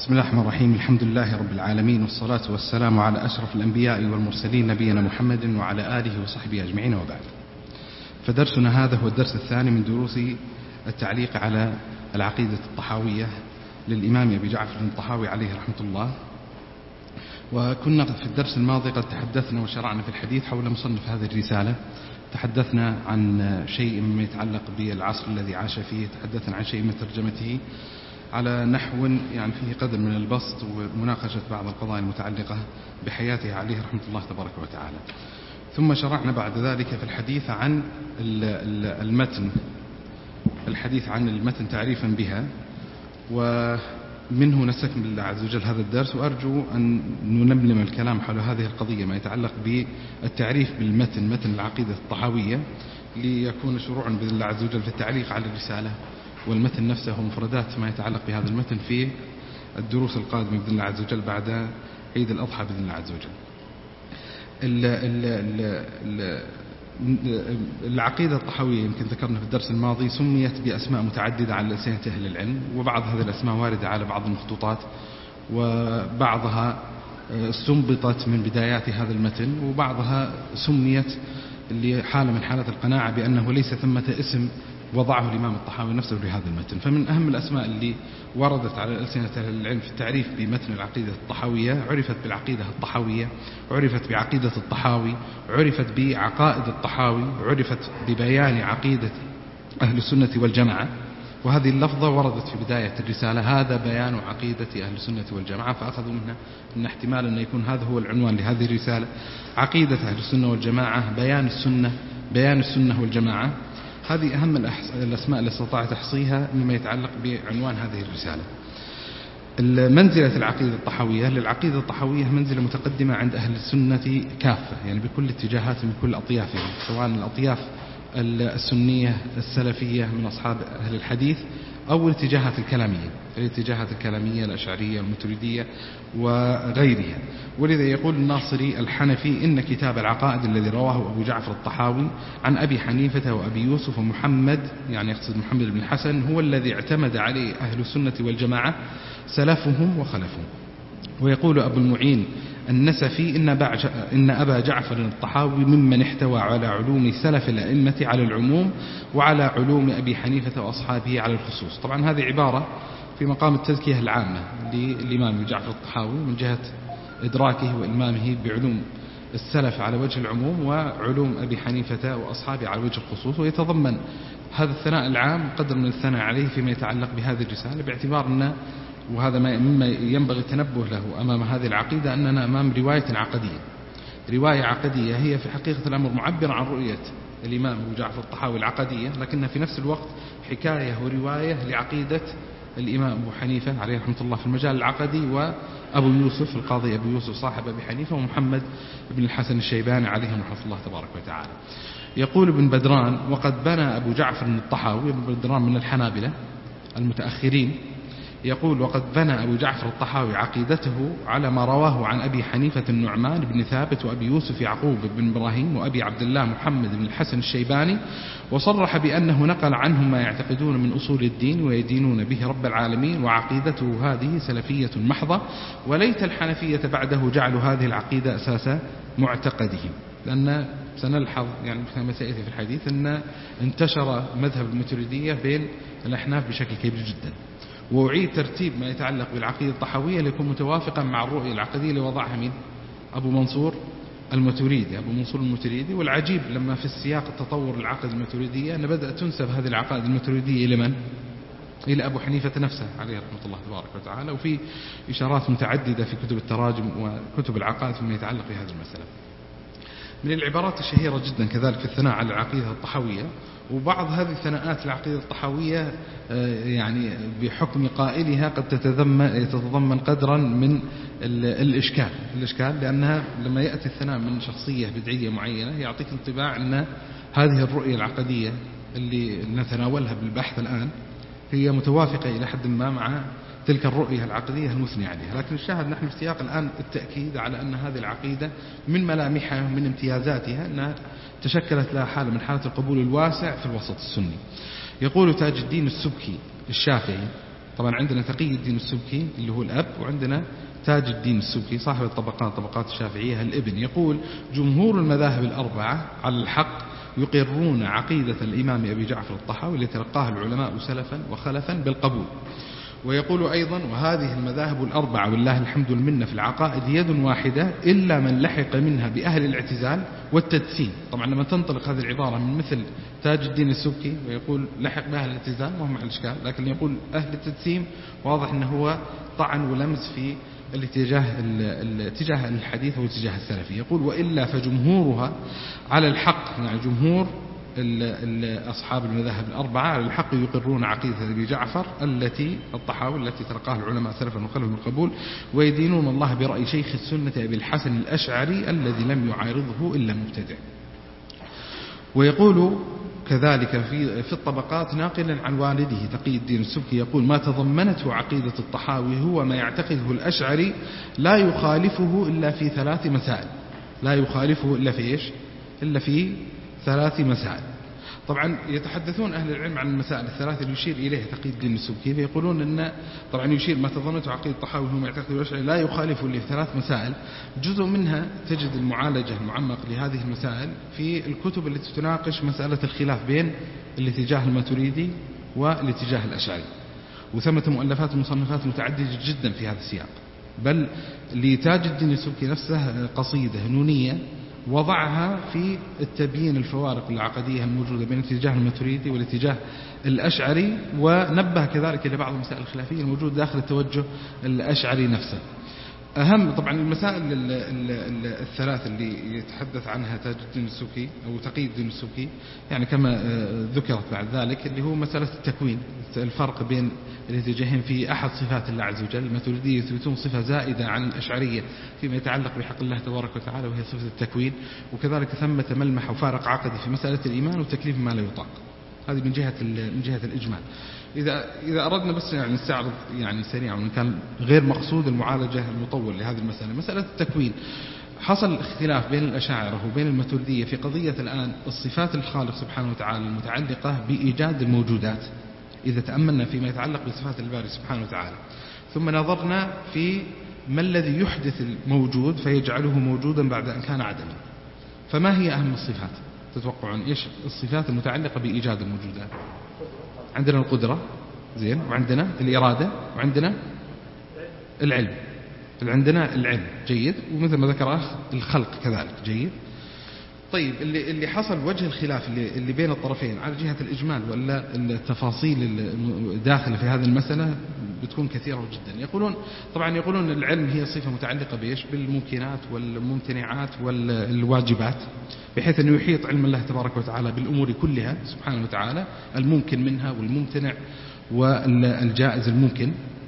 بسم الله الرحمن الرحيم. الحمد لله رب العالمين، والصلاة والسلام على أشرف الأنبياء والمرسلين نبينا محمد وعلى آله وصحبه أجمعين، وبعد. فدرسنا هذا هو الدرس الثاني من دروس التعليق على العقيدة الطحاوية للإمام أبي جعفر الطحاوي عليه رحمة الله. وكنا في الدرس الماضي قد تحدثنا وشرعنا في الحديث حول مصنف هذه الرسالة. تحدثنا عن شيء مما يتعلق بالعصر الذي عاش فيه، تحدثنا عن شيء من ترجمته على نحو يعني فيه قدر من البسط ومناقشة بعض القضايا المتعلقة بحياته عليه رحمة الله تبارك وتعالى. ثم شرعنا بعد ذلك في الحديث عن المتن تعريفا بها، ومنه نستكمل الله عز وجل هذا الدرس. وأرجو أن ننملم الكلام حول هذه القضية ما يتعلق بالتعريف بالمتن، متن العقيدة الطحاوية، ليكون شروعا بإذن الله عز وجل في التعليق على الرسالة والمتن نفسه ومفردات ما يتعلق بهذا المتن في الدروس القادمة بإذن الله عز وجل بعد عيد الأضحى بإذن الله عز وجل. العقيدة الطحاوية يمكن ذكرنا في الدرس الماضي سميت بأسماء متعددة على لسان أهل العلم، وبعض هذه الأسماء واردة على بعض المخطوطات، وبعضها استنبطت من بدايات هذا المتن، وبعضها سميت لحالة من حالات القناعة بأنه ليس ثمة اسم وضعه الإمام الطحاوي نفسه لهذا المتن. فمن أهم الأسماء اللي وردت على ألسنة أهل العلم في التعريف بمتن العقيدة الطحاوية عرفت بالعقيدة الطحاوية، عرفت بعقيدة الطحاوي، عرفت بعقائد الطحاوي، عرفت ببيان عقيدة أهل السنة والجماعة. وهذه اللفظة وردت في بداية الرسالة، هذا بيان عقيدة أهل السنة والجماعة، فأخذوا منها أن احتمال أن يكون هذا هو العنوان لهذه الرسالة، عقيدة أهل السنة والجماعة، بيان السنة والجماعة. هذه أهم الأسماء اللي استطاع تحصيها مما يتعلق بعنوان هذه الرسالة. منزلة العقيدة الطحاوية، للعقيدة الطحاوية منزلة متقدمة عند أهل السنة كافة، يعني بكل اتجاهاتهم بكل أطيافهم، سواء الأطياف السنية السلفية من أصحاب أهل الحديث أو الاتجاهات الكلامية، الاتجاهات الكلامية الأشعرية الماتريدية وغيرها. ولذا يقول الناصري الحنفي: إن كتاب العقائد الذي رواه أبو جعفر الطحاوي عن أبي حنيفة وأبي يوسف ومحمد، يعني يقصد محمد بن الحسن، هو الذي اعتمد عليه أهل السنة والجماعة سلفهم وخلفهم. ويقول أبو المعين النسفي: إن أبا جعفر الطحاوي ممن احتوى على علوم سلف الأئمة على العموم، وعلى علوم أبي حنيفة وأصحابه على الخصوص. طبعا هذه عبارة في مقام التزكية العامة للإمام أبي جعفر الطحاوي من جهة إدراكه وإلمامه بعلوم السلف على وجه العموم، وعلوم أبي حنيفة وأصحابه على وجه الخصوص. ويتضمن هذا الثناء العام قدر من الثناء عليه فيما يتعلق بهذه الرسالة، باعتبار أن وهذا مما ينبغي التنبه له أمام هذه العقيدة، أننا أمام رواية عقدية، رواية عقدية هي في حقيقة الأمر معبرة عن رؤية الإمام أبو جعفر الطحاوي العقدية، لكنها في نفس الوقت حكاية ورواية لعقيدة الإمام أبو حنيفة عليه رحمة الله في المجال العقدي، وأبو يوسف القاضي أبو يوسف صاحب أبي حنيفة، ومحمد بن الحسن الشيباني عليهم رحمة الله تبارك وتعالى. يقول ابن بدران: وقد بنى أبو جعفر الطحاوي، ابن بدران من الحنابلة المتأخرين، يقول: وقد بنى أبو جعفر الطحاوي عقيدته على ما رواه عن أبي حنيفة النعمان بن ثابت وأبي يوسف يعقوب بن إبراهيم وأبي عبد الله محمد بن الحسن الشيباني، وصرح بأنه نقل عنهم ما يعتقدون من أصول الدين ويدينون به رب العالمين، وعقيدته هذه سلفية محضة، وليت الحنفية بعده جعلوا هذه العقيدة أساس معتقدهم. لأن سنلحظ يعني كما سيأتي في الحديث أن انتشر مذهب الماتريدية بين الأحناف بشكل كبير جدا، وأعيد ترتيب ما يتعلق بالعقيدة الطحاوية ليكون متوافقا مع الرؤية العقدية اللي وضعها من أبو منصور الماتريدي. والعجيب لما في السياق التطور العقد الماتريدية أن بدأت تنسب هذه العقائد الماتريدية إلى من؟ إلى أبو حنيفة نفسه عليه رحمة الله تبارك وتعالى. وفي إشارات متعددة في كتب التراجم وكتب العقائد فيما يتعلق بهذه المسألة. من العبارات الشهيرة جدا كذلك في الثناء على العقيدة الطحاوية، وبعض هذه الثناءات العقيدة الطحاوية يعني بحكم قائلها قد يتضمن قدرا من الإشكال، لأنها لما يأتي الثناء من شخصية بدعية معينة يعطيك انطباع أن هذه الرؤية العقدية اللي نتناولها بالبحث الآن هي متوافقة إلى حد ما مع تلك الرؤية العقدية المثني عليها. لكن الشاهد نحن في سياق الآن التأكيد على أن هذه العقيدة من ملامحها من امتيازاتها أنها تشكلت لها حالة من حالة القبول الواسع في الوسط السني. يقول تاج الدين السبكي الشافعي طبعا عندنا تقي الدين السبكي اللي هو الأب، وعندنا تاج الدين السبكي صاحب الطبقات طبقات الشافعية الابن، يقول جمهور المذاهب الأربعة على الحق يقرون عقيدة الإمام أبي جعفر الطحاوي التي تلقاها العلماء سلفا وخلفا بالقبول. ويقول أيضا وهذه المذاهب الأربعة والله الحمد والمنة في العقائد يد واحدة إلا من لحق منها بأهل الاعتزال والتدسين. طبعا لما تنطلق هذه العبارة من مثل تاج الدين السبكي ويقول لحق بأهل الاعتزال ما هو مع الإشكال، لكن يقول أهل التدسين واضح أنه هو طعن ولمس في الاتجاه الحديث والاتجاه السلفي. يقول وإلا فجمهورها على الحق، يعني جمهور أصحاب المذاهب الأربعة على الحق يقرون عقيدة أبي جعفر الطحاوي التي تلقاها العلماء سلفا وخلفا بالقبول، ويدينون الله برأي شيخ السنة أبي الحسن الأشعري الذي لم يعارضه إلا مبتدع. ويقول كذلك في الطبقات ناقلا عن والده تقي الدين السبكي يقول ما تضمنته عقيدة الطحاوي هو ما يعتقده الأشعري لا يخالفه إلا في 3 مسائل. لا يخالفه إلا في إيش؟ إلا في 3 مسائل. طبعا يتحدثون أهل العلم عن المسائل ال3 اللي يشير إليها تقي الدين السبكي، فيقولون أن طبعا يشير ما تضمنته عقيدة الطحاوي هو ما يعتقده الأشعري لا يخالفه إلا في 3 مسائل. جزء منها تجد المعالجة المعمق لهذه المسائل في الكتب التي تناقش مسألة الخلاف بين الاتجاه الماتريدي والاتجاه الأشعري، وثمة مؤلفات ومصنفات متعددة جدا في هذا السياق. بل لتاج الدين السبكي نفسه قصيدة نونية وضعها في التبيين الفوارق العقدية الموجودة بين الاتجاه الماتريدي والاتجاه الأشعري، ونبه كذلك إلى بعض المسائل الخلافية الموجودة داخل التوجه الأشعري نفسه. أهم طبعا المسائل ال3 اللي يتحدث عنها تاج الدين السبكي أو تقي الدين السبكي يعني كما ذكرت بعد ذلك، اللي هو مسألة التكوين، الفرق بين الاتجاهين في أحد صفات الله عز وجل. الماتريدية يثبتون صفة زائدة عن الأشعرية فيما يتعلق بحق الله تبارك وتعالى وهي صفة التكوين، وكذلك ثمة ملمح وفارق عقدي في مسألة الإيمان وتكليف ما لا يطاق. هذه من جهة الإجمال. إذا أردنا بس يعني نستعرض يعني سريعا وإن كان غير مقصود المعالجة المطول لهذه المسألة. مسألة التكوين حصل اختلاف بين الأشاعرة وبين الماتريدية في قضية الآن الصفات الخالق سبحانه وتعالى المتعلقة بإيجاد الموجودات. إذا تأملنا فيما يتعلق بصفات الباري سبحانه وتعالى ثم نظرنا في ما الذي يحدث الموجود فيجعله موجودا بعد أن كان عدما، فما هي أهم الصفات؟ تتوقعون إيش الصفات المتعلقة بإيجاد الموجودات؟ عندنا القدرة زين، وعندنا الإرادة، وعندنا العلم. عندنا العلم جيد، ومثل ما ذكر الخلق كذلك جيد. طيب اللي حصل وجه الخلاف اللي بين الطرفين على جهة الإجمال ولا التفاصيل الداخلة في هذه المسألة بتكون كثيرة جدا. يقولون العلم هي صفة متعلقة بإيش؟ بالممكنات والممتنعات والواجبات، بحيث أنه يحيط علم الله تبارك وتعالى بالأمور كلها سبحانه وتعالى، الممكن منها والممتنع والجائز الممكن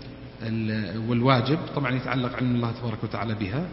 والواجب طبعا يتعلق علم الله تبارك وتعالى بها.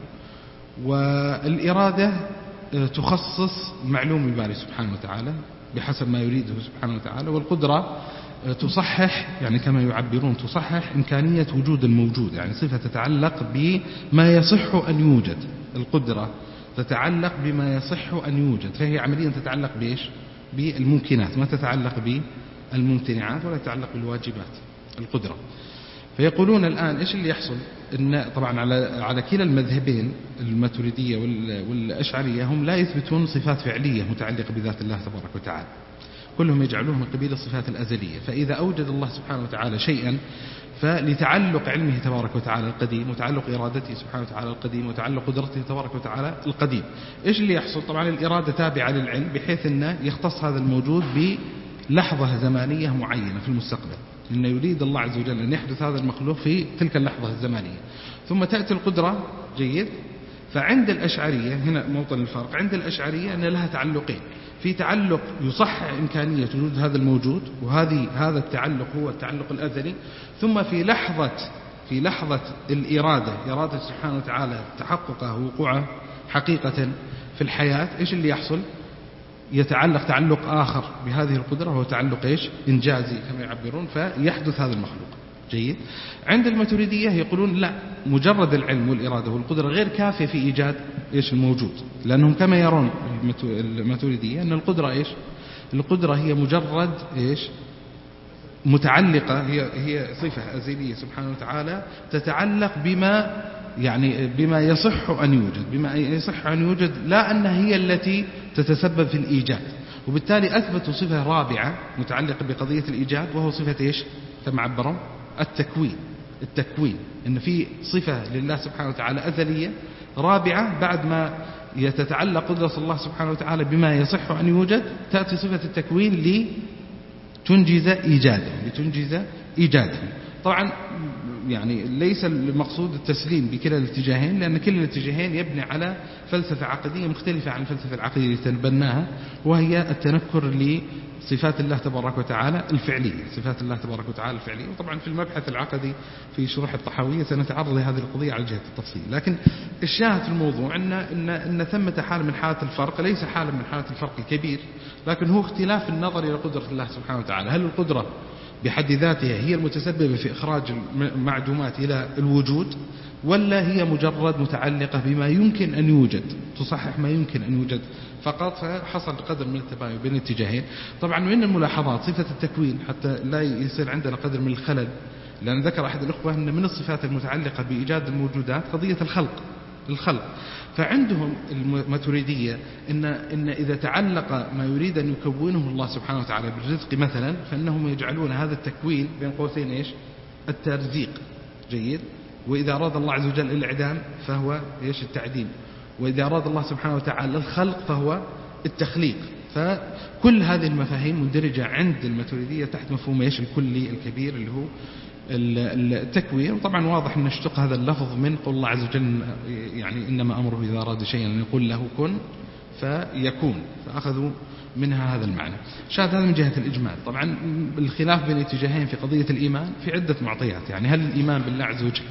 والإرادة تخصص معلوم الباري سبحانه وتعالى بحسب ما يريده سبحانه وتعالى. والقدرة تصحح يعني كما يعبرون تصحح إمكانية وجود الموجود، يعني صفة تتعلق بما يصح أن يوجد. القدرة تتعلق بما يصح أن يوجد، فهي عمليا تتعلق بإيش؟ بالممكنات، ما تتعلق بالممتنعات ولا تتعلق بالواجبات القدرة. فيقولون الآن إيش اللي يحصل؟ إن طبعا على كلا المذهبين الماتريدية والأشعرية هم لا يثبتون صفات فعلية متعلقة بذات الله تبارك وتعالى، كلهم يجعلوه من قبيل الصفات الأزلية. فإذا أوجد الله سبحانه وتعالى شيئا فلتعلق علمه تبارك وتعالى القديم، وتعلق إرادته سبحانه وتعالى القديم، وتعلق قدرته تبارك وتعالى القديم. إيش اللي يحصل؟ طبعا الإرادة تابعة للعلم بحيث أنه يختص هذا الموجود بلحظة زمانية معينة في المستقبل، إنه يريد الله عز وجل أن يحدث هذا المخلوق في تلك اللحظة الزمانية. ثم تأتي القدرة جيد. فعند الأشعرية هنا موطن الفرق، عند الأشعرية أن لها تعلقين، في تعلق يصحح إمكانية وجود هذا الموجود، هذا التعلق هو التعلق الأزلي. ثم في لحظة الإرادة، إرادة سبحانه وتعالى تحققه وقوعه حقيقة في الحياة، إيش اللي يحصل؟ يتعلق تعلق آخر بهذه القدرة وهو تعلق إيش؟ إنجازي كما يعبرون، فيحدث هذا المخلوق جيد. عند الماتريدية يقولون لا، مجرد العلم والإرادة والقدرة غير كافية في إيجاد إيش الموجود، لأنهم كما يرون الماتريدية أن القدرة إيش؟ القدرة هي مجرد إيش؟ متعلقة، هي صفة أزلية سبحانه وتعالى تتعلق بما يصح أن يوجد، لا أنها هي التي تتسبب في الإيجاد. وبالتالي أثبتوا صفة رابعة متعلقة بقضية الإيجاد، وهو صفة إيش كما عبروا؟ التكوين. إن في صفة لله سبحانه وتعالى أزلية رابعة بعد ما يتتعلق قدرة الله سبحانه وتعالى بما يصح أن يوجد، تأتي صفة التكوين لتنجز إيجاده. طبعا يعني ليس المقصود التسليم بكلا الاتجاهين، لأن كلا الاتجاهين يبني على فلسفة عقدية مختلفة عن الفلسفة العقدية اللي تبناها، وهي التنكر لصفات الله تبارك وتعالى الفعلية، صفات الله تبارك وتعالى الفعلية. وطبعا في المبحث العقدي في شروح الطحاوية سنتعرض لهذه القضية على جهة التفصيل. لكن الشاهد في الموضوع أن ثمة حالة من حالات الفرق، ليس حالة من حالات الفرق الكبير، لكن هو اختلاف النظر إلى قدرة الله سبحانه وتعالى. هل القدرة بحد ذاتها هي المتسببة في إخراج المعدومات إلى الوجود، ولا هي مجرد متعلقة بما يمكن أن يوجد، تصحح ما يمكن أن يوجد فقط؟ فحصل قدر من التباين بين الاتجاهين. طبعا من الملاحظات صفة التكوين حتى لا يصير عندنا قدر من الخلل، لأن ذكر أحد الأخوة أن من الصفات المتعلقة بإيجاد الموجودات قضية الخلق. فعندهم الماتريدية إن إذا تعلق ما يريد أن يكونه الله سبحانه وتعالى بالرزق مثلا، فإنهم يجعلون هذا التكوين بين قوسين إيش؟ الترزيق. جيد. وإذا أراد الله عز وجل الإعدام فهو إيش؟ التعديم. وإذا أراد الله سبحانه وتعالى الخلق فهو التخليق. فكل هذه المفاهيم مندرجة عند الماتريدية تحت مفهوم إيش؟ الكلي الكبير اللي هو التكوين. وطبعا واضح أن اشتق هذا اللفظ من قول الله عز وجل يعني إنما أمره إذا أراد شيئا أن يقول له كن فيكون، فأخذوا منها هذا المعنى. شاهد هذا من جهة الإجمال. طبعا الخلاف بين اتجاهين في قضية الإيمان في عدة معطيات، يعني هل الإيمان بالله عز وجل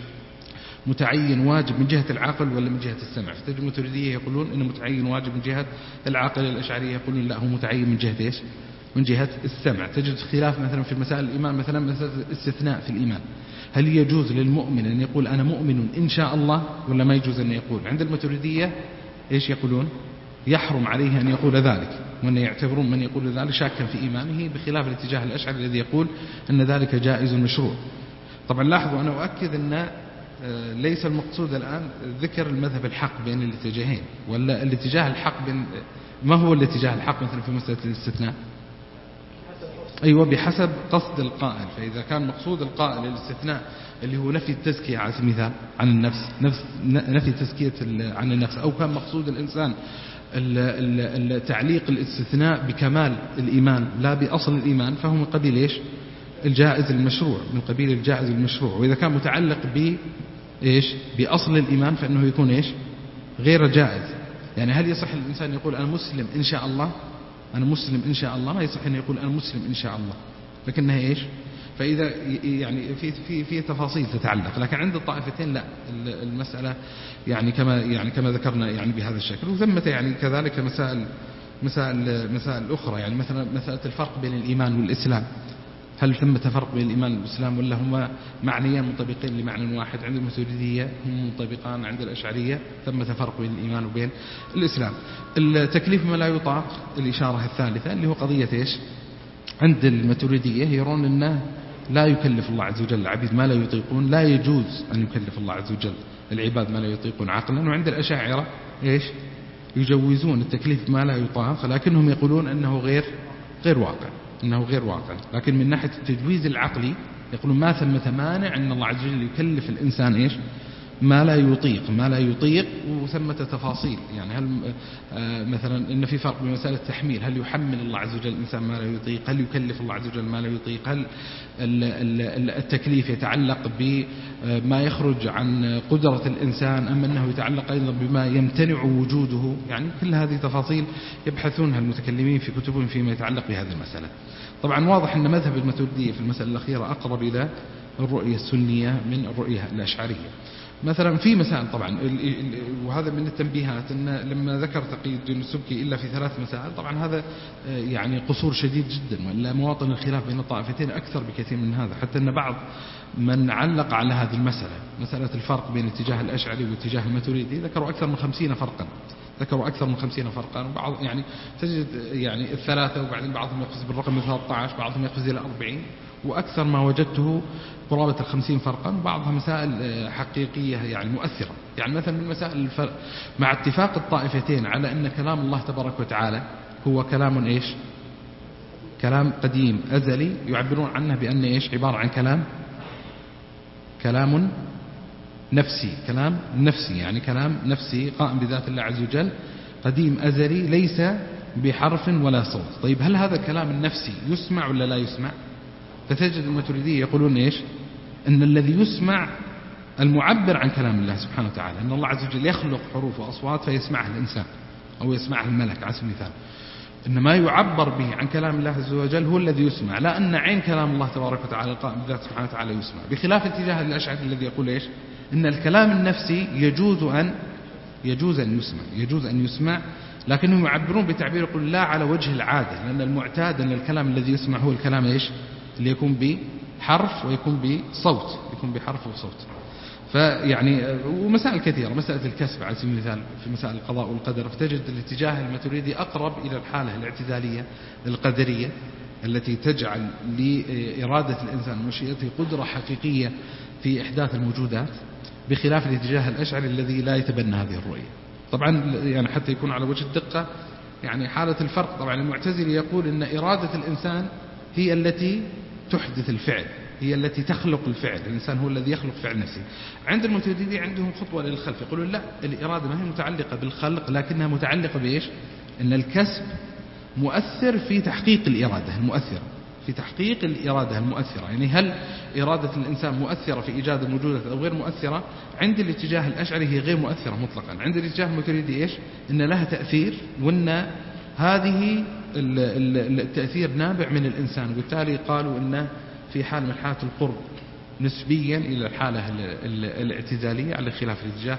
متعين واجب من جهة العقل ولا من جهة السمع؟ فتجد الماتريدية يقولون إنه متعين واجب من جهة العقل، الأشعرية يقولون لا، هو متعين من جهة إيش؟ من جهة السمع. تجد خلاف مثلا في مسائل الإيمان، مثلا مسألة الاستثناء في الإيمان، هل يجوز للمؤمن أن يقول أنا مؤمن إن شاء الله ولا ما يجوز أن يقول؟ عند الماتريدية إيش يقولون؟ يحرم عليه أن يقول ذلك، وأن يعتبرون من يقول ذلك شاكا في إيمانه، بخلاف الاتجاه الأشعري الذي يقول أن ذلك جائز مشروع. طبعا لاحظوا أنا أؤكد أن ليس المقصود الآن ذكر المذهب الحق بين الاتجاهين، ولا الاتجاه الحق ما هو الاتجاه الحق مثلا في مسألة الاستثناء؟ أيوة، بحسب قصد القائل. فإذا كان مقصود القائل الاستثناء اللي هو نفي التزكية على سبيل المثال عن النفس، نفي تزكية عن النفس، أو كان مقصود الإنسان تعليق الاستثناء بكمال الإيمان لا بأصل الإيمان، فهو من قبيل إيش؟ الجائز المشروع، من قبيل الجائز المشروع. وإذا كان متعلق بأصل الإيمان فإنه يكون إيش؟ غير جائز. يعني هل يصح الإنسان يقول أنا مسلم إن شاء الله؟ أنا مسلم إن شاء الله، ما يصح أن يقول أنا مسلم إن شاء الله، لكنها إيش؟ فإذا يعني في تفاصيل تتعلق. لكن عند الطائفتين لا، المسألة يعني كما ذكرنا يعني بهذا الشكل. وثمة يعني كذلك مسائل أخرى، يعني مثلا مسألة الفرق بين الإيمان والإسلام، هل ثمة فرق بين الإيمان والإسلام ولا هما معنيان منطبقين لمعنى واحد؟ عند الماتريدية هم منطبقان، عند الأشعرية ثمة فرق بين الإيمان وبين الإسلام. التكليف ما لا يطاق، الإشارة الثالثة اللي هو قضية إيش؟ عند الماتريدية يرون أنه لا يكلف الله عز وجل العبيد ما لا يطيقون، لا يجوز أن يكلف الله عز وجل العباد ما لا يطيقون عقلا. وعند الأشاعرة إيش؟ يجوزون التكليف ما لا يطاق، لكنهم يقولون أنه غير واقع. لكن من ناحية التجويز العقلي يقولون ما ثمة مانع أن الله عز وجل يكلف الإنسان إيش؟ ما لا يطيق. وثمة تفاصيل، يعني هل مثلا إن في فرق بين مسألة التحميل، هل يحمل الله عز وجل الإنسان ما لا يطيق؟ هل يكلف الله عز وجل ما لا يطيق؟ هل التكليف يتعلق بما يخرج عن قدرة الإنسان أم أنه يتعلق أيضا بما يمتنع وجوده؟ يعني كل هذه تفاصيل يبحثونها المتكلمين في كتبهم فيما يتعلق بهذه المسألة. طبعا واضح أن مذهب الماتريدية في المسألة الأخيرة أقرب إلى الرؤية السنية من الرؤية الأشعرية. مثلا في مسائل طبعا، وهذا من التنبيهات أن لما ذكر تقي الدين السبكي إلا في 3 مسائل، طبعا هذا يعني قصور شديد جدا، ولا مواطن الخلاف بين الطائفتين أكثر بكثير من هذا. حتى أن بعض من علق على هذه مسألة الفرق بين اتجاه الأشعري واتجاه الماتريدي ذكروا أكثر من 50 فرقا. وبعض يعني تجد يعني 3، وبعدين بعضهم يقفز بالرقم 13، بعضهم يقفز إلى 40، وأكثر ما وجدته قرابة 50 فرقا، بعضها مسائل حقيقية يعني مؤثرة. يعني مثلا من مسائل مع اتفاق الطائفتين على أن كلام الله تبارك وتعالى هو كلام إيش؟ كلام قديم أزلي، يعبرون عنه بأن إيش؟ عبارة عن كلام نفسي، كلام نفسي يعني كلام نفسي قائم بذات الله عز وجل، قديم أزلي، ليس بحرف ولا صوت. طيب هل هذا الكلام النفسي يسمع ولا لا يسمع؟ فتجد الماتريدية يقولون إيش؟ أن الذي يسمع المعبر عن كلام الله سبحانه وتعالى، أن الله عز وجل يخلق حروف وأصوات فيسمعها الإنسان أو يسمعها الملك على سبيل المثال، إن ما يعبر به عن كلام الله عز وجل هو الذي يسمع، لا أن عين كلام الله تبارك وتعالى القائم بذات سبحانه وتعالى يسمع، بخلاف اتجاه الأشعري الذي يقول إيش؟ إن الكلام النفسي يجوز أن يسمع، لكنهم يعبرون بتعبير يقول لا على وجه العادة، لأن المعتاد أن الكلام الذي يسمع هو الكلام إيش؟ اللي يكون بحرف ويكون بصوت، يكون بحرف وصوت. فيعني ومسائل كثيرة، مسألة الكسب على سبيل المثال في مسائل القضاء والقدر، فتجد الاتجاه الماتريدي أقرب إلى الحالة الاعتزالية القدرية التي تجعل لإرادة الإنسان ومشيئته قدرة حقيقية في إحداث الموجودات، بخلاف الاتجاه الأشعري الذي لا يتبنى هذه الرؤية. طبعا يعني حتى يكون على وجه الدقة يعني حالة الفرق، طبعا المعتزلي يقول إن إرادة الإنسان هي التي تحدث الفعل، هي التي تخلق الفعل، الإنسان هو الذي يخلق فعل نفسه. عند المتجددين عندهم خطوة للخلف، يقولون لا، الإرادة ما هي متعلقة بالخلق، لكنها متعلقة بإيش؟ إن الكسب مؤثر في تحقيق الإرادة المؤثرة، في تحقيق الإرادة المؤثرة. يعني هل إرادة الإنسان مؤثرة في إيجاد الموجودات أو غير مؤثرة؟ عند الاتجاه الأشعري هي غير مؤثرة مطلقا. عند الاتجاه المتجددي إيش؟ إن لها تأثير، وإن هذه التأثير نابع من الإنسان، وبالتالي قالوا إنه في حال من حالات القرب نسبيا إلى الحالة الاعتزالية، على خلاف الاتجاه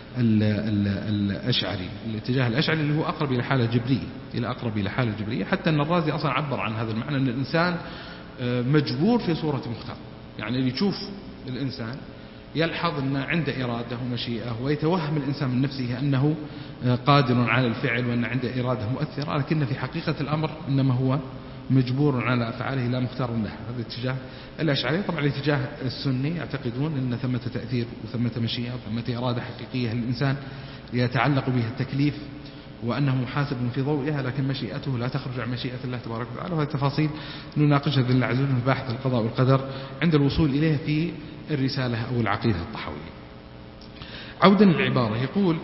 الأشعري. الاتجاه الأشعري اللي هو أقرب إلى حالة جبرية، أقرب إلى حالة جبرية، حتى أن الرازي أصلا عبر عن هذا المعنى، أن الإنسان مجبور في صورة مختار. يعني اللي يشوف الإنسان يلحظ أن عنده إرادة ومشيئة، ويتوهم الإنسان من نفسه أنه قادر على الفعل وأن عنده إرادة مؤثرة، لكن في حقيقة الأمر إنما هو مجبور على أفعاله لا مختار له. هذا الاتجاه الأشعري. طبعا الاتجاه السني يعتقدون أن ثمة تأثير وثمة مشيئة وثمة إرادة حقيقية للإنسان يتعلق بها التكليف، وأنه محاسب في ضوئها، لكن مشيئته لا تخرج عن مشيئة الله تبارك وتعالى. وهذه التفاصيل نناقشها بإذن الله عز وجل في باحث القضاء والقدر عند الوصول إليه في الرسالة أو العقيدة الطحاوية. عودا للعبارة، يقول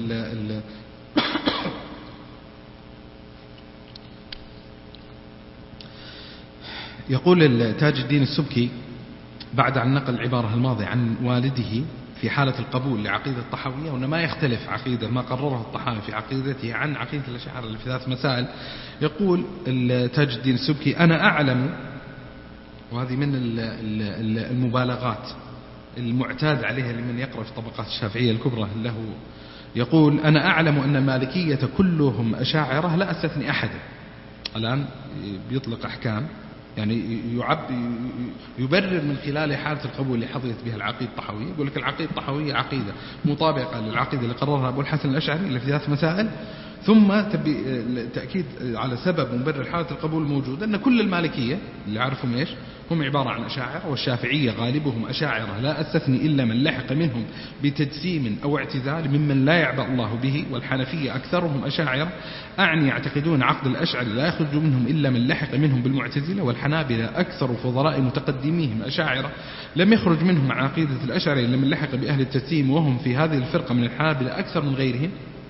يقول تاج الدين السبكي بعد عن نقل العبارة الماضية عن والده في حالة القبول لعقيدة الطحاوية، وأن ما يختلف عقيدة ما قرره الطحاوي في عقيدته عن عقيدة الأشاعرة اللي في 3 مسائل. يقول تاج الدين السبكي: أنا أعلم، وهذه من المبالغات المعتاد عليها لمن يقرأ في طبقات الشافعية الكبرى له، يقول: أنا أعلم أن المالكية كلهم أشاعرة لا أستثني أحدا. الآن بيطلق أحكام يعني يبرر من خلال حالة القبول اللي حظيت بها العقيدة الطحاوية. يقول لك العقيدة الطحاوية عقيدة مطابقة للعقيدة اللي قررها أبو الحسن الأشعري اللي في 3 مسائل، ثم تأكيد على سبب مبرر حالة القبول الموجودة أن كل المالكية اللي عارفهم إيش هم عبارة عن أشاعرة، والشافعية غالبهم أشاعرة لا أستثني إلا من لحق منهم بتجسيم أو اعتزال ممن لا يعبأ الله به، والحنفية أكثرهم أشاعرة أعني يعتقدون عقد الأشعري لا يخرج منهم إلا من لحق منهم بالمعتزلة، والحنابلة أكثر فضلاء متقدميهم أشاعرة لم يخرج منهم عن عقيدة الأشعري إلا من لحق بأهل التجسيم، وهم في هذه الفرقة من الحنابلة أكثر من غيرهم.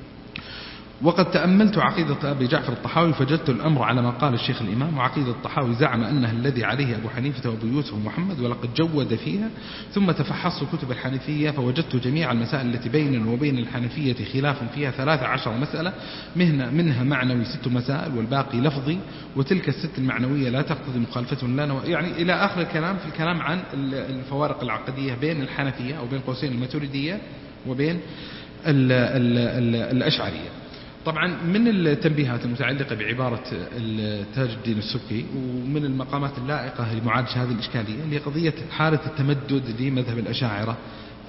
وقد تأملت عقيدة أبي جعفر الطحاوي فجدت الأمر على ما قال الشيخ الإمام، وعقيدة الطحاوي زعم أنها الذي عليه أبو حنيفة وأبو يوسف ومحمد، ولقد جود فيها. ثم تفحصت كتب الحنفية فوجدت جميع المسائل التي بيننا وبين الحنفية خلاف فيها 13 مسألة، منها معنوي 6 مسائل والباقي لفظي، وتلك ال6 المعنوية لا تقتضي مخالفة لنا، يعني إلى آخر الكلام في الكلام عن الفوارق العقدية بين الحنفية أو بين قوسين الماتريدية وبين الأشعرية. طبعا من التنبيهات المتعلقة بعبارة تاج الدين السبكي ومن المقامات اللائقة لمعالجة هذه الإشكالية اللي هي قضية حالة التمدد لمذهب الأشاعرة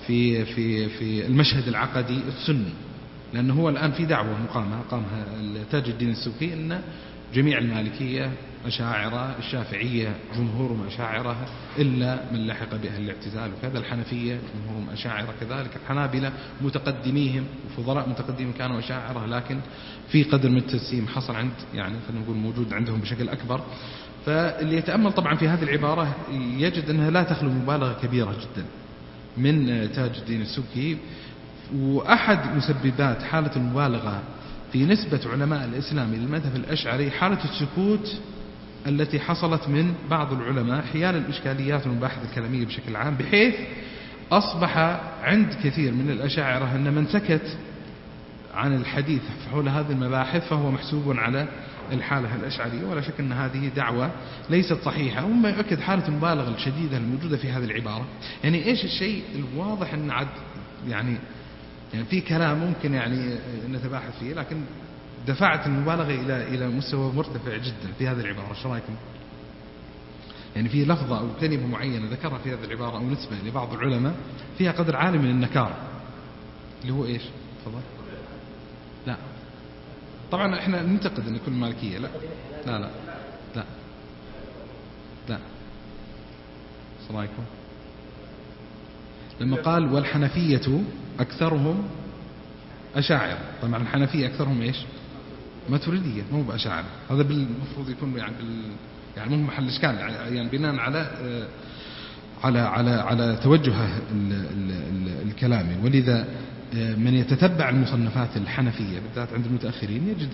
في المشهد العقدي السني، لأنه هو الآن في دعوة قامها تاج الدين السبكي أن جميع المالكية أشاعرة، الشافعية جمهورهم أشاعرة إلا من لحق بأهل الاعتزال، وكذا الحنفية جمهورهم أشاعرة كذلك. الحنابلة متقدميهم وفضلاء متقدمين كانوا أشاعرة، لكن في قدر من التجسيم حصل عند يعني خلينا نقول موجود عندهم بشكل أكبر. فاللي يتأمل طبعا في هذه العبارة يجد أنها لا تخلو مبالغة كبيرة جدا من تاج الدين السبكي. وأحد مسببات حالة المبالغة في نسبة علماء الإسلام للمذهب الأشعري حالة السكوت التي حصلت من بعض العلماء حيال الإشكاليات والمباحث الكلامية بشكل عام، بحيث أصبح عند كثير من الأشاعرة أن من سكت عن الحديث حول هذه المباحث فهو محسوب على الحالة الأشعرية. ولا شك أن هذه دعوة ليست صحيحة، وما يؤكد حالة المبالغة الشديدة الموجودة في هذه العبارة. يعني إيش الشيء الواضح أن عد يعني في كلام ممكن يعني نتباحث فيه، لكن دفعت المبالغة إلى مستوى مرتفع جدا في هذه العبارة. شو رأيكم؟ يعني في لفظة أو كلمة معينة ذكرها في هذه العبارة أو نسبة لبعض العلماء فيها قدر عالي من النكارة، اللي هو إيش؟ تفضل. لا طبعا احنا ننتقد ان يكون مالكية. لا لا لا لا لا. شو رأيكم؟ لما قال والحنفية أكثرهم أشاعرة، طبعا الحنفية أكثرهم إيش؟ ماتريدية، مو بأشاعرة. هذا بالمفروض يكون يعني مو محل إشكال، يعني بناء على توجه الكلامي. ولذا من يتتبع المصنفات الحنفية بالذات عند المتأخرين يجد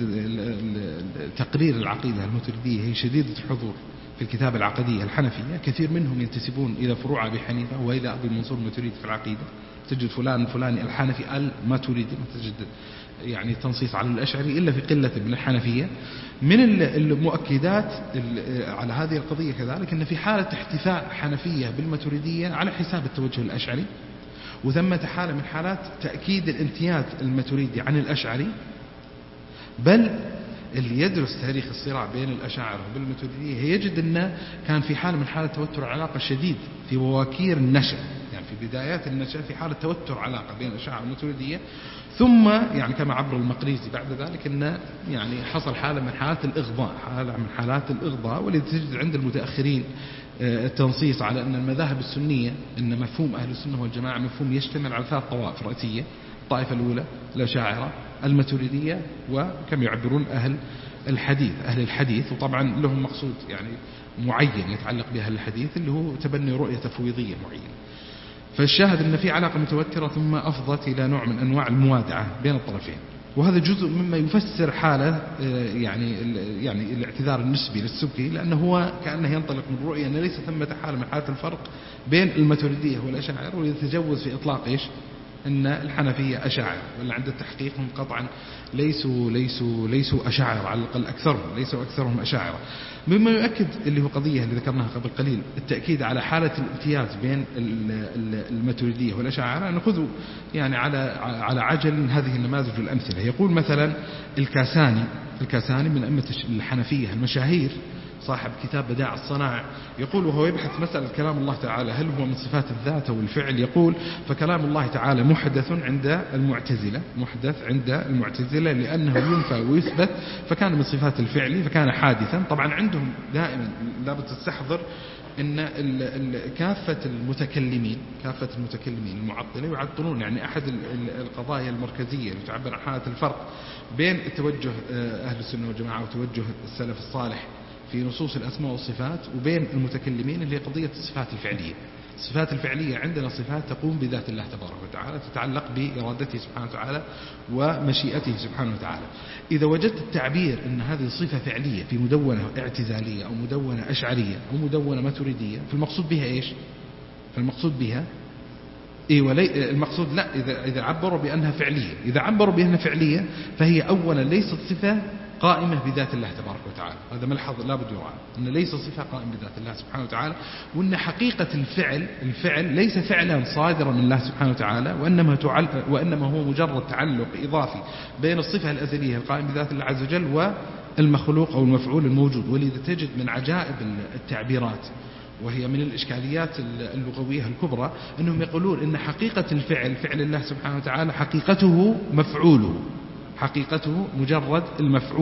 تقرير العقيدة الماتريدية هي شديدة الحضور في الكتاب العقدية الحنفية. كثير منهم ينتسبون إلى فروع أبي حنيفة وإلى أبي منصور الماتريدي في العقيدة. تجد فلان الفلاني الحنفي الماتريدي، ما تجد يعني تنصيص على الأشعري إلا في قلة من الحنفية. من المؤكدات على هذه القضية كذلك أن في حالة احتفاء حنفية بالماتريدية على حساب التوجه الأشعري، وثمة حالة من حالات تأكيد الامتياز الماتريدي عن الأشعري. بل اللي يدرس تاريخ الصراع بين الأشاعرة والماتريدية يجد أنه كان في حالة من حالة توتر علاقة شديد في بواكير النشأ، يعني في بدايات النشأ في حالة توتر علاقة بين الأشاعرة والماتريدية. ثم يعني كما عبر المقريزي بعد ذلك أنه يعني حصل حالة من حالات الإغضاء، حالة من حالات الإغضاء. والذي تجد عند المتأخرين التنصيص على أن المذاهب السنية، أن مفهوم أهل السنة والجماعة مفهوم يشتمل على 3 طوائف رئيسية: الطائفة الأولى الأشاعرة، الماتريدية، وكم يعبرون أهل الحديث. وطبعا لهم مقصود يعني معين يتعلق بأهل الحديث اللي هو تبني رؤية تفويضية معينة. فالشاهد أن في علاقة متوترة ثم أفضت إلى نوع من أنواع الموادعة بين الطرفين. وهذا جزء مما يفسر حالة يعني الاعتذار النسبي للسبكي، لأنه هو كأنه ينطلق من رؤية أن ليس ثمة حالة من حالات الفرق بين الماتريدية والأشاعرة، ويتجوز في إطلاق إيش؟ أن الحنفية أشاعرة، ولا عند التحقيق هم قطعا ليسوا أشاعرة، على الأقل أكثرهم ليسوا أكثرهم أشاعرة. مما يؤكد اللي هو قضية اللي ذكرناها قبل قليل، التأكيد على حالة الامتياز بين الماتريدية والأشاعرة. نأخذ يعني على عجل هذه النماذج والأمثلة. يقول مثلا الكاساني من أئمة الحنفية المشاهير صاحب كتاب بدائع الصنائع، يقول وهو يبحث مسألة كلام الله تعالى هل هو من صفات الذات أو الفعل، يقول فكلام الله تعالى محدث عند المعتزلة لأنه ينفى ويثبت، فكان من صفات الفعل فكان حادثا. طبعا عندهم دائما لابد تستحضر أن كافة المتكلمين المعطلة يعطلون يعني أحد القضايا المركزية اللي تعبر عن حالة الفرق بين توجه أهل السنة والجماعة وتوجه السلف الصالح في نصوص الأسماء والصفات وبين المتكلمين، اللي هي قضية الصفات الفعلية. الصفات الفعلية عندنا صفات تقوم بذات الله تبارك وتعالى، تتعلق بإرادته سبحانه وتعالى ومشيئته سبحانه وتعالى. إذا وجدت التعبير أن هذه صفة فعلية في مدونة اعتزالية أو مدونة أشعرية أو مدونة ماتريدية، فالمقصود بها إيش؟ فالمقصود بها المقصود لا، إذا عبروا بأنها فعلية، إذا عبروا بأنها فعلية فهي أولا ليست صفة قائمة بذات الله تبارك وتعالى. هذا ملحظ لا بد يراعى، أن ليس صفة قائمة بذات الله سبحانه وتعالى، وأن حقيقة الفعل ليس فعلا صادرا من الله سبحانه وتعالى، وإنما هو مجرد تعلق إضافي بين الصفة الأزلية القائمة بذات الله عز وجل والمخلوق أو المفعول الموجود. ولذا تجد من عجائب التعبيرات وهي من الإشكاليات اللغوية الكبرى أنهم يقولون إن حقيقة فعل الله سبحانه وتعالى حقيقته مفعوله، حقيقته مجرد المفعول،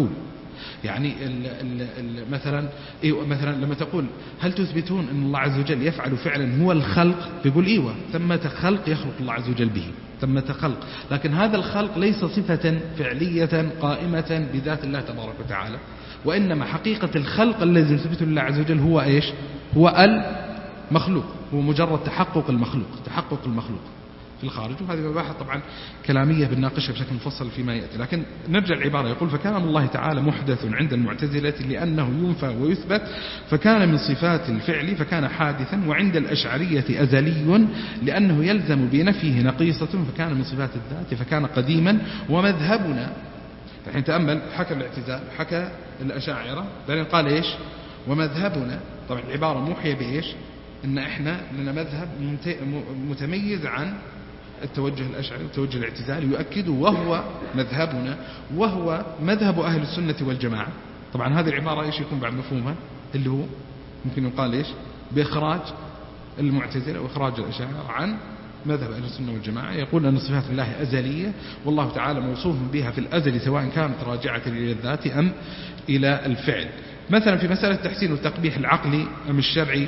يعني مثلا لما تقول هل تثبتون أن الله عز وجل يفعل فعلا هو الخلق، بيقول إيوه ثمة خلق يخلق الله عز وجل به، ثمة خلق، لكن هذا الخلق ليس صفة فعلية قائمة بذات الله تبارك وتعالى، وإنما حقيقة الخلق الذي يثبته الله عز وجل هو إيش؟ هو المخلوق، هو مجرد تحقق المخلوق في الخارج. وهذه مباحث طبعا كلامية بنناقشها بشكل مفصل فيما يأتي، لكن نرجع العبارة. يقول فكلام الله تعالى محدث عند المعتزلة لأنه ينفى ويثبت، فكان من صفات الفعل فكان حادثا، وعند الأشعرية أزلي لأنه يلزم بنفيه نقيصة، فكان من صفات الذات فكان قديما. ومذهبنا الحين تأمل، حكى الاعتزال حكى الأشاعرة، بعدين قال إيش؟ ومذهبنا. طبعا العبارة موحية بإيش؟ إن إحنا لنا مذهب متميز عن التوجه الأشعري والتوجه الاعتزالي، يؤكد وهو مذهبنا وهو مذهب أهل السنة والجماعة. طبعا هذه العبارة إيش يكون بعد مفهومها؟ اللي هو ممكن يقال إيش؟ بإخراج المعتزلة وإخراج الأشاعرة عن مذهب أهل السنة والجماعة. يقول أن صفات الله أزلية، والله تعالى موصوف بها في الأزل سواء كانت راجعة إلى الذات أم إلى الفعل. مثلا في مسألة تحسين والتقبيح العقلي أم الشرعي،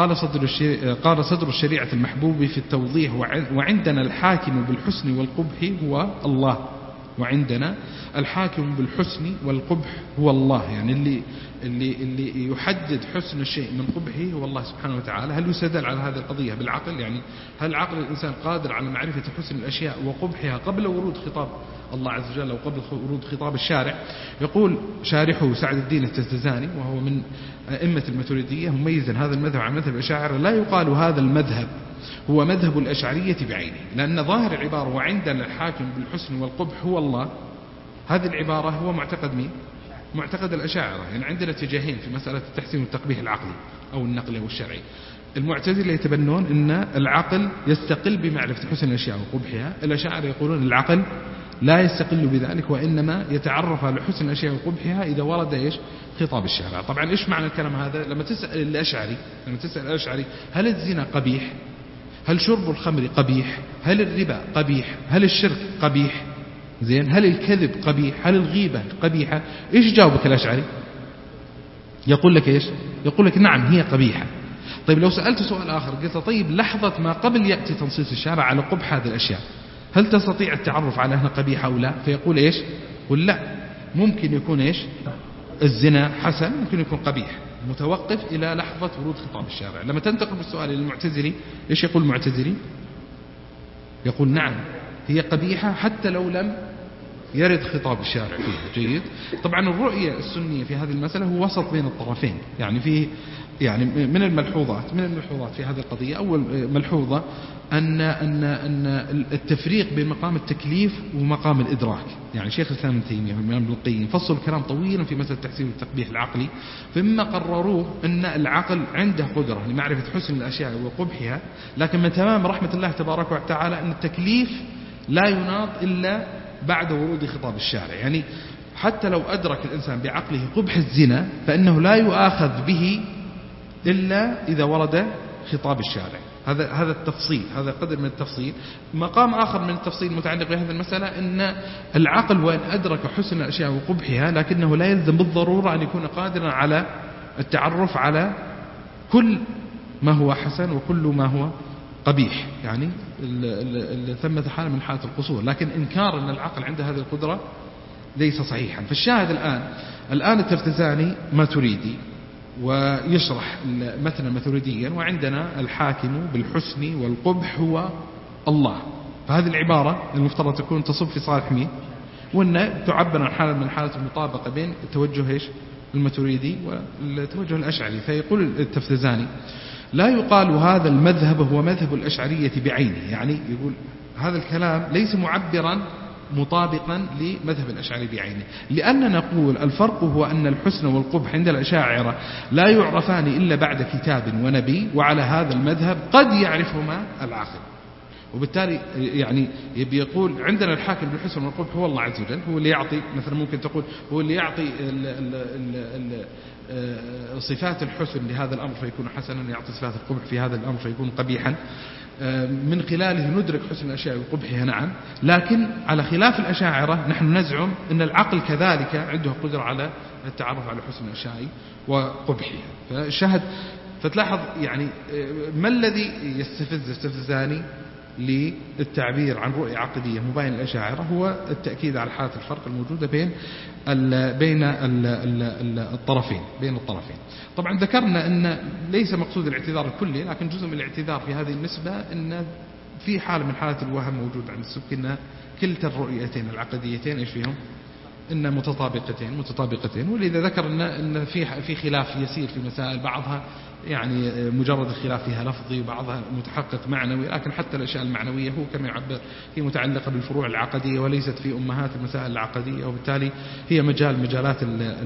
قال صدر الشريعة المحبوب في التوضيح وعندنا الحاكم بالحسن والقبح هو الله. وعندنا الحاكم بالحسن والقبح هو الله، يعني اللي يحدد حسن الشيء من قبحه هو الله سبحانه وتعالى. هل يستدل على هذه القضية بالعقل؟ يعني هل عقل الإنسان قادر على معرفة حسن الأشياء وقبحها قبل ورود خطاب الله عز وجل أو قبل ورود خطاب الشارع؟ يقول شارحه سعد الدين التزتزاني وهو من أئمة الماتريدية مميزا هذا المذهب عن مذهب الأشاعرة، لا يقال هذا المذهب هو مذهب الأشعرية بعينه، لأن ظاهر العبارة وعندنا الحاكم بالحسن والقبح هو الله، هذه العبارة هو معتقد مين؟ معتقد الأشاعرة. يعني عندنا اتجاهين في مسألة التحسين والتقبيح العقلي أو النقلي أو الشرعي. المعتزلة يتبنون أن العقل يستقل بمعرفة حسن الأشياء وقبحها، الأشاعرة يقولون العقل لا يستقل بذلك، وإنما يتعرف على حسن الأشياء وقبحها إذا ورد إيش؟ خطاب الشارع. طبعا إيش معنى الكلام هذا؟ لما تسأل الأشعري هل الزنا قبيح؟ هل شرب الخمر قبيح؟ هل الربا قبيح؟ هل الشرك قبيح؟ زين، هل الكذب قبيح؟ هل الغيبة قبيحة؟ إيش جاوبك الأشعري؟ يقول لك إيش؟ يقول لك نعم هي قبيحة. طيب لو سألت سؤال آخر قلت طيب لحظة ما قبل يأتي تنصيص الشارع على قبح هذه الأشياء، هل تستطيع التعرف على أنها قبيحة أو لا؟ فيقول إيش؟ قل لا، ممكن يكون إيش؟ الزنا حسن، ممكن يكون قبيح، متوقف إلى لحظة ورود خطاب الشارع. لما تنتقل بالسؤال للمعتزلي إيش يقول المعتزلي؟ يقول نعم هي قبيحة حتى لو لم يرد خطاب الشارع فيها. جيد. طبعا الرؤية السنية في هذه المسألة هو وسط بين الطرفين، يعني فيه يعني من الملحوظات في هذه القضية. أول ملحوظة أن التفريق بين مقام التكليف ومقام الإدراك. يعني شيخ الإسلام ابن تيمية والإمام ابن القيم فصلوا الكلام طويلا في مسألة التحسين والتقبيح العقلي، ثم قرروه أن العقل عنده قدرة لمعرفة حسن الأشياء وقبحها، لكن من تمام رحمة الله تبارك وتعالى أن التكليف لا يناط إلا بعد ورود خطاب الشارع. يعني حتى لو أدرك الإنسان بعقله قبح الزنا فإنه لا يؤاخذ به إلا إذا ورد خطاب الشارع. هذا التفصيل، هذا قدر من التفصيل. مقام آخر من التفصيل المتعلق بهذه المسألة أن العقل وإن أدرك حسن الأشياء وقبحها لكنه لا يلزم بالضرورة أن يكون قادرا على التعرف على كل ما هو حسن وكل ما هو قبيح. يعني ثمة حالة من حالة القصور، لكن إنكار أن العقل عنده هذه القدرة ليس صحيحا. فالشاهد الآن التفتزاني ماتريدي ويشرح مثلا ماتريديا، وعندنا الحاكم بالحسن والقبح هو الله. فهذه العبارة المفترض تكون تصب في صالح مين؟ وأن تعبر عن حالة من حالة المطابقة بين التوجه إيش؟ الماتريدي والتوجه الأشعري. فيقول التفتزاني لا يقال هذا المذهب هو مذهب الأشعرية بعينه، يعني يقول هذا الكلام ليس معبرا مطابقا لمذهب الأشعري بعينه، لأننا نقول الفرق هو أن الحسن والقبح عند الأشاعرة لا يعرفان إلا بعد كتاب ونبي، وعلى هذا المذهب قد يعرفهما العاقل. وبالتالي يعني يبي يقول عندنا الحاكم بالحسن والقبح هو الله عز وجل، هو اللي يعطي، مثلا ممكن تقول هو اللي يعطي صفات الحسن لهذا الأمر فيكون حسنا، يعطي صفات القبح في هذا الأمر فيكون قبيحا. من خلاله ندرك حسن الأشياء وقبحها، نعم، لكن على خلاف الأشاعرة نحن نزعم أن العقل كذلك عنده قدرة على التعرف على حسن الأشياء وقبحها. فالشاهد فتلاحظ يعني ما الذي يستفزني للتعبير عن رؤية عقدية مباينة للأشاعرة هو التأكيد على حالة الفرق الموجودة بين الطرفين. طبعا ذكرنا أن ليس مقصود الاعتذار الكلي، لكن جزء من الاعتذار في هذه النسبة أن في حالة من حالات الوهم موجود عند السبكي أن كلتا الرؤيتين العقديتين إيش فيهم؟ إن متطابقتين، ولذا ذكر أن في خلاف يسير في مسائل، بعضها يعني مجرد الخلاف فيها لفظي وبعضها متحقق معنوي، لكن حتى الأشياء المعنوية هو كما يعبر هي متعلقة بالفروع العقدية وليست في أمهات المسائل العقدية، وبالتالي هي مجالات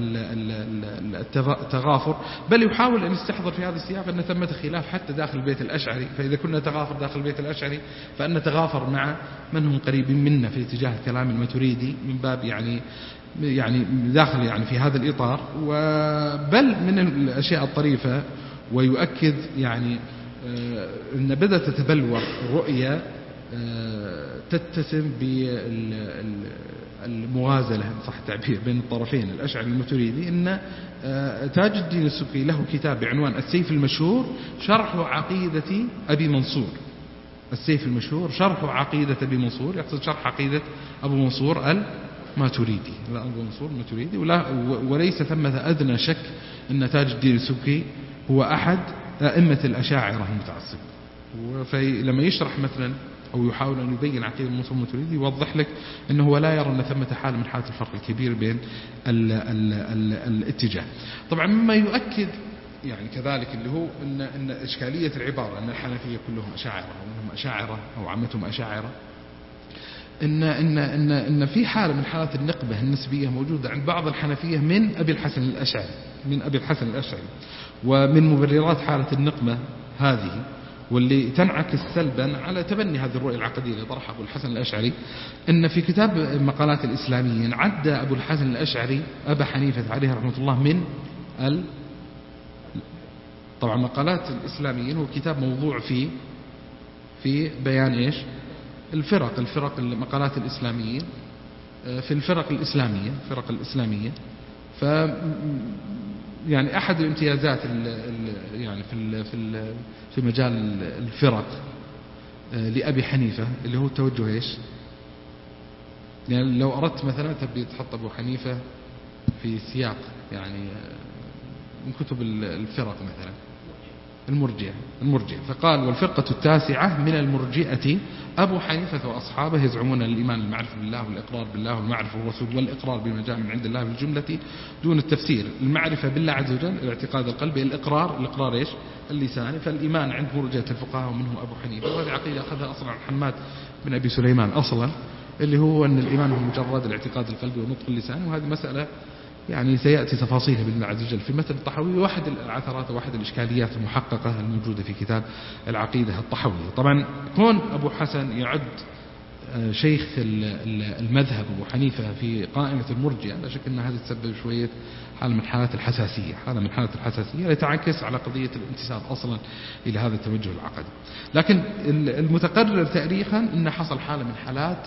التغافر. بل يحاول أن يستحضر في هذا السياق أن ثمة خلاف حتى داخل البيت الأشعري، فإذا كنا تغافر داخل البيت الأشعري فأن نتغافر مع من هم قريبين منا في اتجاه الكلام الماتريدي من باب يعني داخل يعني في هذا الإطار. وبل من الأشياء الطريفة ويؤكد يعني أن بدأت تتبلور رؤية تتسم بالموازلة إن صح التعبير بين الطرفين الأشعري الماتريدي، أن تاج الدين السبكي له كتاب بعنوان السيف المشهور شرح عقيدة أبي منصور. السيف المشهور شرح عقيدة أبي منصور، يقصد شرح عقيدة أبو منصور الماتريدي، لا أبو منصور الماتريدي، وليس ثمة أدنى شك أن تاج الدين السبكي هو أحد أئمة الأشاعرة المتعصبة. فلما يشرح مثلا أو يحاول أن يبين عقيدة منصور الماتريدي يوضح لك أنه هو لا يرى أن ثمة حالة من حالات الفرق الكبير بين الاتجاه. طبعا مما يؤكد يعني كذلك اللي هو أن إشكالية العبارة أن الحنفية كلهم أشاعرة وهم أشاعرة أو عامتهم أشاعرة، إن في حالة من حالات النقبة النسبية موجودة عند بعض الحنفية من أبي الحسن الأشعري. ومن مبررات حالة النقبة هذه واللي تنعكس سلبا على تبني هذه الرؤية العقدية اللي طرحها أبو الحسن الأشعري، إن في كتاب مقالات الإسلاميين عد أبو الحسن الأشعري أبا حنيفة عليه رحمة الله من طبعا مقالات الإسلاميين هو كتاب موضوع في بيان إيش الفرق مقالات الإسلاميين في الفرق الإسلامية. ف يعني أحد الامتيازات يعني في مجال الفرق لأبي حنيفة اللي هو التوجه إيش، يعني لو أردت مثلا تبي تحط أبو حنيفة في سياق يعني من كتب الفرق مثلا المرجئة، فقال والفرقة التاسعة من المرجئة أبو حنيفة وأصحابه يزعمون الإيمان المعرفة بالله والإقرار بالله والمعرفة بالرسول والإقرار بما جاء من عند الله بالجملة دون التفسير. المعرفة بالله عز وجل الاعتقاد القلبي، الإقرار إيش اللساني. فالإيمان عند مرجئة الفقهاء ومنهم أبو حنيفة، وهذه عقيدة أخذها أصلا عن حماد بن أبي سليمان أصلا، اللي هو أن الإيمان هو مجرد الاعتقاد القلبي ونطق اللسان. وهذه مسألة يعني سيأتي تفاصيلها بالله عز وجل في متن الطحاوي، واحد العثرات وواحد الإشكاليات المحققة الموجودة في كتاب العقيدة الطحاوية. طبعا كون أبو حسن يعد شيخ المذهب أبو حنيفة في قائمة المرجئة، لا شك أن هذا تسبب شوية حالة من حالات الحساسية يتعكس على قضية الانتساب أصلا إلى هذا التوجه العقدي. لكن المتقرر تاريخا أن حصل حالة من حالات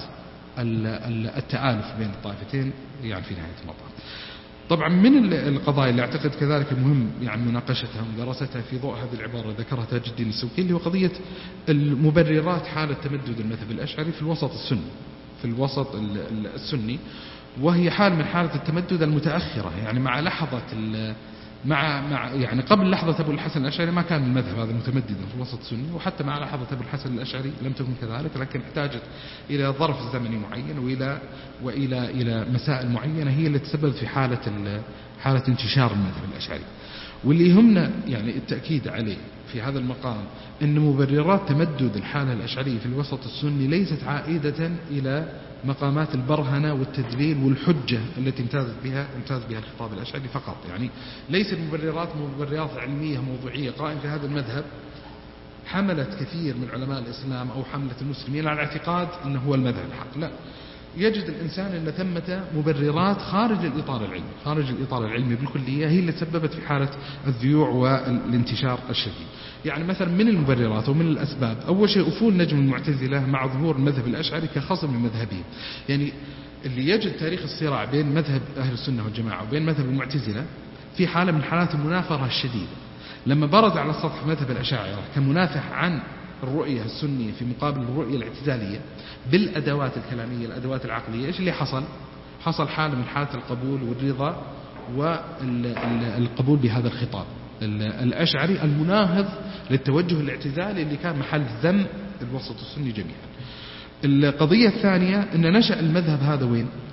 التآلف بين الطائفتين يعني في نهاية المطاف. طبعا من القضايا اللي أعتقد كذلك مهم يعني مناقشتها ودراستها في ضوء هذه العبارة اللي ذكرها تاج الدين السبكي، اللي هو قضية المبررات حالة تمدد المذهب الأشعري في الوسط السني، وهي حال من حالة التمدد المتأخرة، يعني مع لحظة مع يعني قبل لحظة أبو الحسن الأشعري ما كان المذهب هذا متمددا في الوسط السني، وحتى مع لحظة أبو الحسن الأشعري لم تكن كذلك، لكن احتاجت إلى ظرف زمني معين وإلى مسائل معينة هي اللي تسبب في حالة انتشار المذهب الأشعري. واللي يهمنا يعني التأكيد عليه في هذا المقام أن مبررات تمدد الحالة الأشعرية في الوسط السني ليست عائدة إلى مقامات البرهنة والتدليل والحجة التي امتاز بها الخطاب الأشعري فقط. يعني ليس مبررات علمية موضوعية قائمة في هذا المذهب حملت كثير من علماء الإسلام أو حملت المسلمين على الاعتقاد أنه هو المذهب الحق. لا، يجد الإنسان أن ثمة مبررات خارج الإطار العلمي بالكلية هي اللي تسببت في حالة الذيوع والانتشار الشديد. يعني مثلا من المبررات ومن الأسباب، أول شيء أفول نجم المعتزلة مع ظهور المذهب الأشعري كخصم لمذهبهم. يعني اللي يجد تاريخ الصراع بين مذهب أهل السنة والجماعة وبين مذهب المعتزلة في حالة من حالات المنافرة الشديدة. لما برز على السطح مذهب الأشاعرة كمنافح عن الرؤية السنية في مقابل الرؤية الاعتزالية بالأدوات الكلامية الأدوات العقلية، إيش اللي حصل؟ حصل حالة من حالة القبول والرضا والقبول بهذا الخطاب الأشعري المناهض للتوجه الاعتزالي اللي كان محل ذم الوسط السني جميعا. القضية الثانية أن نشأ المذهب هذا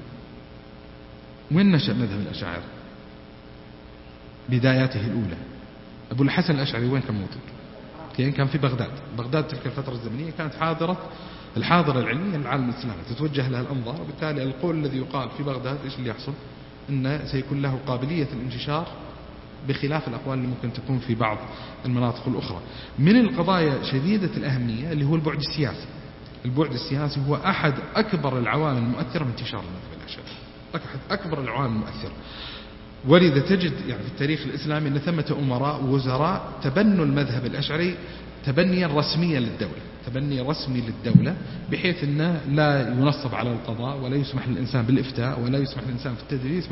وين نشأ مذهب الأشاعرة؟ بداياته الأولى أبو الحسن الأشعري وين كان موجود؟ كان في بغداد تلك الفترة الزمنية كانت الحاضرة العلمية للعالم الإسلامي تتوجه لها الأنظار، وبالتالي القول الذي يقال في بغداد إيش اللي يحصل؟ أنه سيكون له قابلية الانتشار بخلاف الأقوال اللي ممكن تكون في بعض المناطق الأخرى. من القضايا شديدة الأهمية اللي هو البعد السياسي. البعد السياسي هو أحد أكبر العوامل المؤثرة من انتشار المذهب الأشعري، أحد أكبر العوامل المؤثرة. ولذا تجد يعني في التاريخ الإسلامي أن ثمة أمراء ووزراء تبنوا المذهب الأشعري تبنيا رسميا للدولة، تبني رسمي للدولة، بحيث أنه لا ينصب على القضاء ولا يسمح للإنسان بالإفتاء ولا يسمح للإنسان في التدريس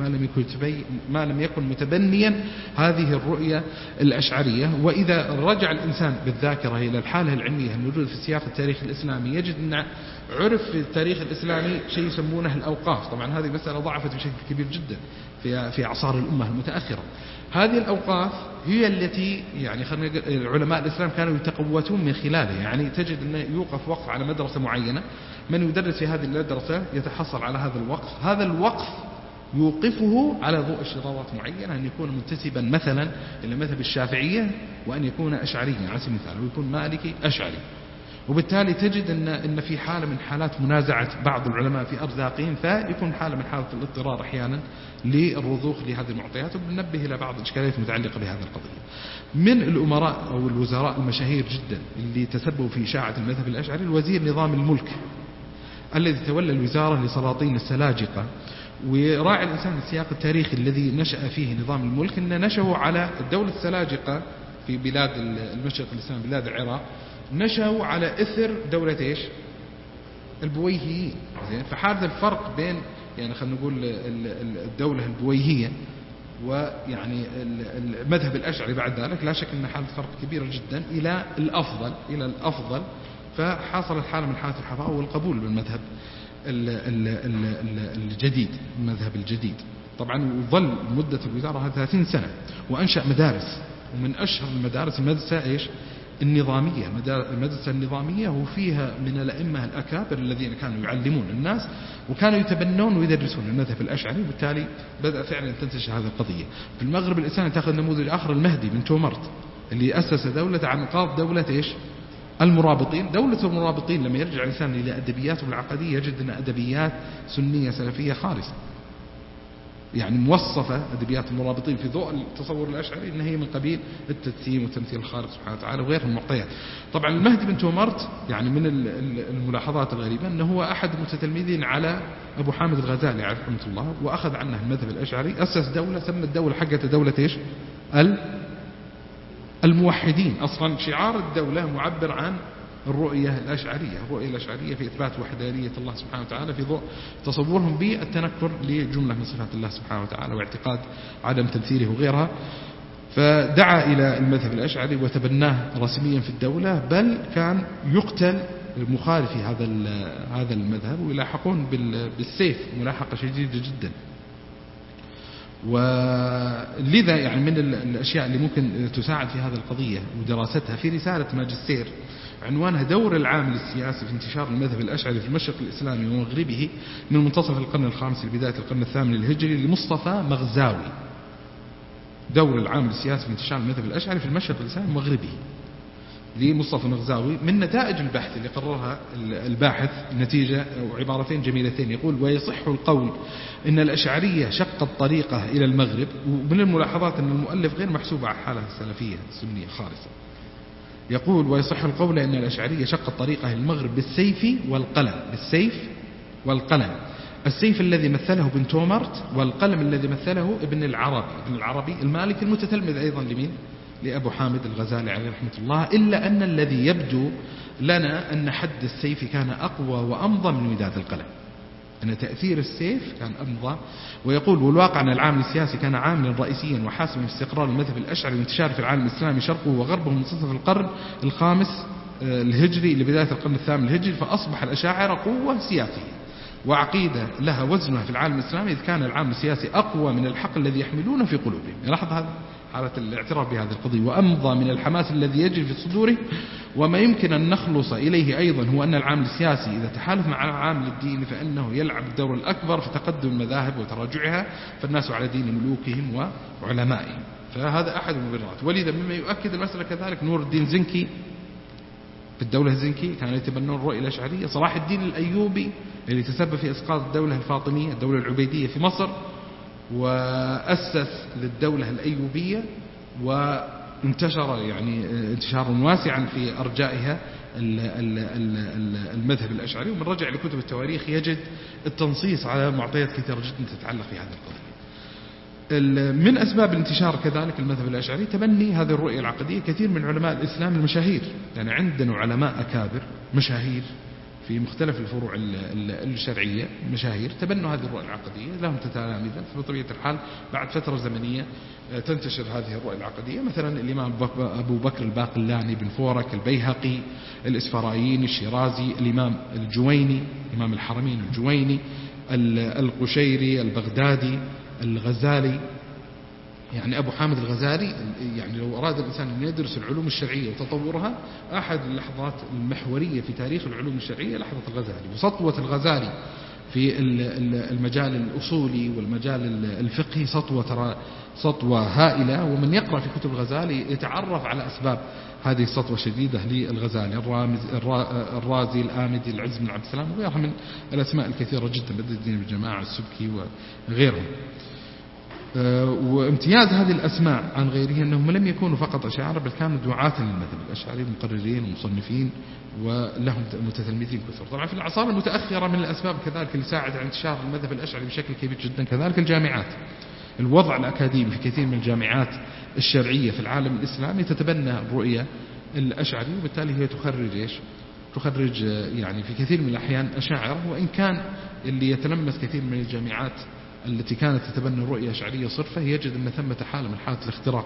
ما لم يكن متبنيا هذه الرؤية الأشعرية. وإذا رجع الإنسان بالذاكرة إلى الحالة العلمية الموجودة في سياق التاريخ الإسلامي يجد أن عرف في التاريخ الإسلامي شيء يسمونه الأوقاف. طبعا هذه مسألة ضعفت بشكل كبير جدا في أعصار الأمة المتأخرة. هذه الأوقاف هي التي يعني علماء الإسلام كانوا يتقوتون من خلالها. يعني تجد أنه يوقف وقف على مدرسة معينة، من يدرس في هذه المدرسة يتحصل على هذا الوقف، هذا الوقف يوقفه على ضوء اشتراطات معينة، أن يكون منتسبا مثلا إلى مذهب الشافعية وأن يكون أشعريا على سبيل المثال، ويكون مالكي أشعري. وبالتالي تجد أن في حالة من حالات منازعة بعض العلماء في أرزاقهم، فيكون حالة من حالة الاضطرار أحيانا للرضوخ لهذه المعطيات. وبننبه إلى بعض الإشكاليات المتعلقة بهذه القضية. من الأمراء أو الوزراء المشاهير جدا اللي تسببوا في إشاعة المذهب الأشعري الوزير نظام الملك الذي تولى الوزارة لسلاطين السلاجقة. وراعي الإنسان السياق التاريخي الذي نشأ فيه نظام الملك أن نشأوا على الدولة السلاجقة في بلاد المشرق الإسلامي بلاد العراق، نشأوا على إثر دولة إيش؟ البويهيين. فحارث الفرق بين يعني خلينا نقول الدولة البويهية ويعني المذهب الأشعري بعد ذلك، لا شك أن حالة فرق كبيرة جدا إلى الأفضل. فحصلت حالة من حالة الحفاظ والقبول بالمذهب الجديد، المذهب الجديد. طبعا وظل مدة الوزارة 30 سنة وأنشأ مدارس، ومن أشهر المدارس المدرسة إيش؟ النظامية. المدرسة النظامية وفيها من الأئمة الأكابر الذين كانوا يعلمون الناس وكانوا يتبنون ويدرسون المذهب الأشعري، وبالتالي بدأ فعلا تنتشر هذه القضية. في المغرب الإسلامي تأخذ نموذج آخر المهدي بن تومرت اللي أسس دولة عن قاض دولة إيش؟ المرابطين. دولة المرابطين لما يرجع الإنسان إلى أدبياته العقدية يجد أن أدبيات سنية سلفية خالصة، يعني موصفة أدبيات المرابطين في ضوء التصور الأشعري أنها هي من قبيل التجسيم وتمثيل الخالق سبحانه وتعالى وغيرها من المعطيات. طبعا المهدي بن تومرت يعني من الملاحظات الغريبة أنه هو أحد المتتلمذين على أبو حامد الغزالي عليه رحمة الله، وأخذ عنه المذهب الأشعري، أسس دولة سمى الدولة حقته دولة إيش؟ الموحدين. أصلا شعار الدولة معبر عن الرؤية الأشعرية في إثبات وحدانية الله سبحانه وتعالى في ضوء تصورهم بالتنكر لجملة من صفات الله سبحانه وتعالى واعتقاد عدم تمثيله وغيرها. فدعا إلى المذهب الأشعري وتبناه رسميا في الدولة، بل كان يقتل مخالفي هذا المذهب ويلاحقون بالسيف ملاحقة شديدة جدا. ولذا يعني من الأشياء اللي ممكن تساعد في هذه القضية ودراستها في رسالة ماجستير عنوانها دور العامل السياسي في انتشار المذهب الأشعري في المشرق الإسلامي ومغربه من منتصف القرن الخامس لبداية القرن الثامن الهجري لمصطفى مغزاوي. دور العامل السياسي في انتشار المذهب الأشعري في المشرق الإسلامي ومغربه لمصطفى مغزاوي. من نتائج البحث اللي قررها الباحث نتيجة أو عبارتين جميلتين، يقول: ويصح القول إن الأشعرية شقت طريقه إلى المغرب. ومن الملاحظات أن المؤلف غير محسوب على حالة السلفية السنية خالصة. يقول: ويصح القول أن الأشعرية شقت طريقه إلى المغرب بالسيف والقلم. السيف الذي مثله ابن تومرت، والقلم الذي مثله ابن العربي المالكي المتتلمذ أيضا لمين؟ لأبو حامد الغزالي عليه رحمة الله، إلا أن الذي يبدو لنا أن حد السيف كان أقوى وأمضى من وداد القلم، أن تأثير السيف كان أمضى. ويقول: والواقع أن العامل السياسي كان عاملا رئيسيا وحاسما في استقرار المذهب الأشعري وانتشاره في العالم الإسلامي شرقه وغربه من منتصف القرن الخامس الهجري لبداية القرن الثامن الهجري، فأصبح الأشاعرة قوة سياسية وعقيدة لها وزنها في العالم الإسلامي، إذ كان العامل السياسي أقوى من الحق الذي يحملونه في قلوبهم. لاحظ هذا حالة الاعتراف بهذه القضية، وأمضى من الحماس الذي يجري في صدوره. وما يمكن أن نخلص إليه أيضا هو أن العامل السياسي إذا تحالف مع العامل الديني فإنه يلعب الدور الأكبر في تقدم المذاهب وتراجعها، فالناس على دين ملوكهم وعلمائهم. فهذا أحد المبررات. ولذا مما يؤكد المسألة كذلك نور الدين زنكي في الدولة الزنكي كانوا يتبنون الرؤية الأشعرية. صلاح الدين الأيوبي اللي تسبب في إسقاط الدولة الفاطمية الدولة العبيدية في مصر، وأسس للدولة الأيوبية وانتشر يعني انتشارا واسعا في أرجائها المذهب الأشعري. ومن رجع لكتب التواريخ يجد التنصيص على معطيات كثيرة جدا تتعلق في هذه القضية. من أسباب الانتشار كذلك المذهب الأشعري تبني هذه الرؤية العقدية كثير من علماء الإسلام المشاهير، يعني عندنا علماء أكابر مشاهير في مختلف الفروع الشرعية مشاهير تبنوا هذه الرؤية العقدية، لهم تلاميذ. فبطبيعة الحال بعد فترة زمنية تنتشر هذه الرؤية العقدية. مثلا الإمام أبو بكر الباقلاني بن فورك، البيهقي، الإسفرايني، الشيرازي، الإمام الجويني إمام الحرمين الجويني، القشيري، البغدادي، الغزالي. يعني أبو حامد الغزالي يعني لو أراد الإنسان أن يدرس العلوم الشرعية وتطورها، أحد اللحظات المحورية في تاريخ العلوم الشرعية لحظة الغزالي. وسطوة الغزالي في المجال الأصولي والمجال الفقهي سطوة هائلة. ومن يقرأ في كتب الغزالي يتعرف على أسباب هذه السطوة الشديدة للغزالي، الرازي، الآمدي، العز بن عبد السلام وغيرها من الأسماء الكثيرة جدا، بدر الدين الجماعة، السبكي وغيرهم. وامتياز هذه الأسماء عن غيرها أنهم لم يكونوا فقط أشاعرة، بل كانوا دعاة للمذهب الأشعري، مقررين ومصنفين ولهم متتلمذين كثر. طبعا في العصابة المتأخرة من الأسباب كذلك اللي ساعد على انتشار المذهب الأشعري بشكل كبير جدا كذلك الجامعات. الوضع الأكاديمي في كثير من الجامعات الشرعية في العالم الإسلامي تتبنى الرؤية الأشعري، وبالتالي هي تخرج يعني في كثير من الأحيان أشاعرة. وإن كان اللي يتلمس كثير من الجامعات التي كانت تتبنى الرؤية الأشعرية صرفة يجد أن ثمة حالة من حالة الاختراق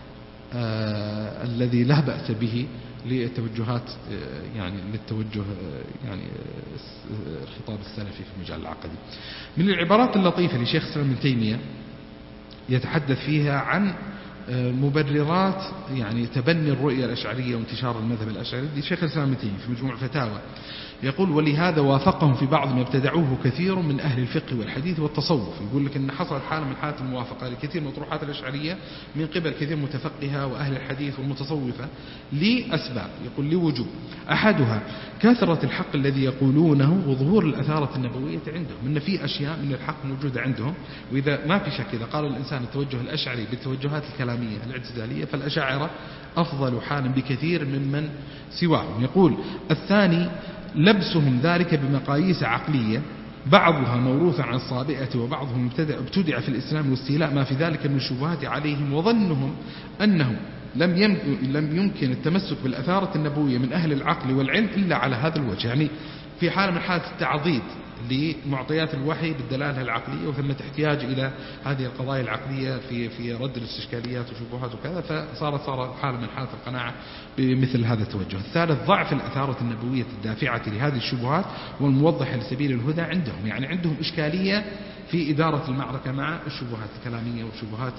الذي لا بأس به للتوجهات يعني للتوجه يعني الخطاب السلفي في المجال العقدي. من العبارات اللطيفة لشيخ الإسلام ابن تيمية يتحدث فيها عن مبررات يعني تبني الرؤية الأشعرية وانتشار المذهب الأشعري لشيخ الإسلام ابن تيمية في مجموع الفتاوى. يقول: ولهذا وافقهم في بعض ما ابتدعوه كثير من أهل الفقه والحديث والتصوف. يقول لك أن حصلت حالة من حالات الموافقة لكثير من الطروحات الأشعرية من قبل كثير متفقهة وأهل الحديث والمتصوفة لأسباب. يقول: لوجوب أحدها كثرة الحق الذي يقولونه وظهور الأثارة النبوية عندهم، إن في أشياء من الحق موجودة عندهم. وإذا ما في شك إذا قال الإنسان التوجه الأشعري بالتوجهات الكلامية الاعتزالية فالأشاعرة أفضل حالا بكثير ممن سواهم. يقول: الثاني لبسهم ذلك بمقاييس عقلية بعضها موروثة عن الصابئة وبعضهم ابتدع في الإسلام، واستيلاء ما في ذلك من الشبهات عليهم، وظنهم أنه لم يمكن التمسك بالأثارة النبوية من أهل العقل والعلم إلا على هذا الوجه. يعني في حالة من حالة التعضيد لمعطيات الوحي بالدلالة العقلية، وثمة احتياج إلى هذه القضايا العقلية في رد الاستشكاليات وشبهات وكذا، فصار حالة من حالة القناعة بمثل هذا التوجه. الثالث ضعف الأثارة النبوية الدافعة لهذه الشبهات والموضحة لسبيل الهدى عندهم، يعني عندهم إشكالية في إدارة المعركة مع الشبهات الكلامية والشبهات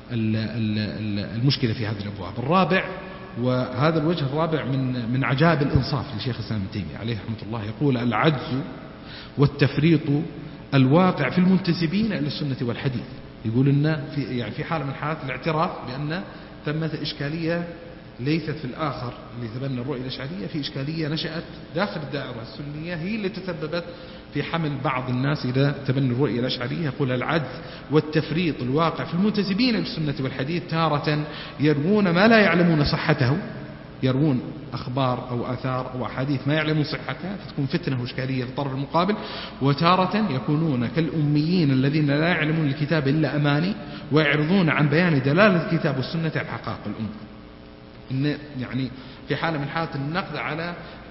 المشكلة في هذه الأبواب. الرابع، وهذا الوجه الرابع من عجائب الإنصاف لشيخ الإسلام ابن تيمية عليه رحمة الله، يقول: العجز والتفريط الواقع في المنتسبين إلى السنة والحديث. يقول إن في حالة من حالات الاعتراف بأن ثمة إشكالية ليست في الآخر اللي تبنى الرؤية الأشعرية، في إشكالية نشأت داخل الدائرة السنية هي اللي تسببت في حمل بعض الناس إلى تبني الرؤية الأشعرية. يقول: العجز والتفريط الواقع في المنتسبين للسنة والحديث تارة يروون ما لا يعلمون صحته، يروون أخبار أو آثار أو أحاديث ما يعلمون صحتها فتكون فتنة وإشكالية للطرف المقابل، وتارة يكونون كالأميين الذين لا يعلمون الكتاب إلا أماني ويعرضون عن بيان دلالة الكتاب والسنة على حقائق الأمة. إن يعني في حالة من حالات النقد على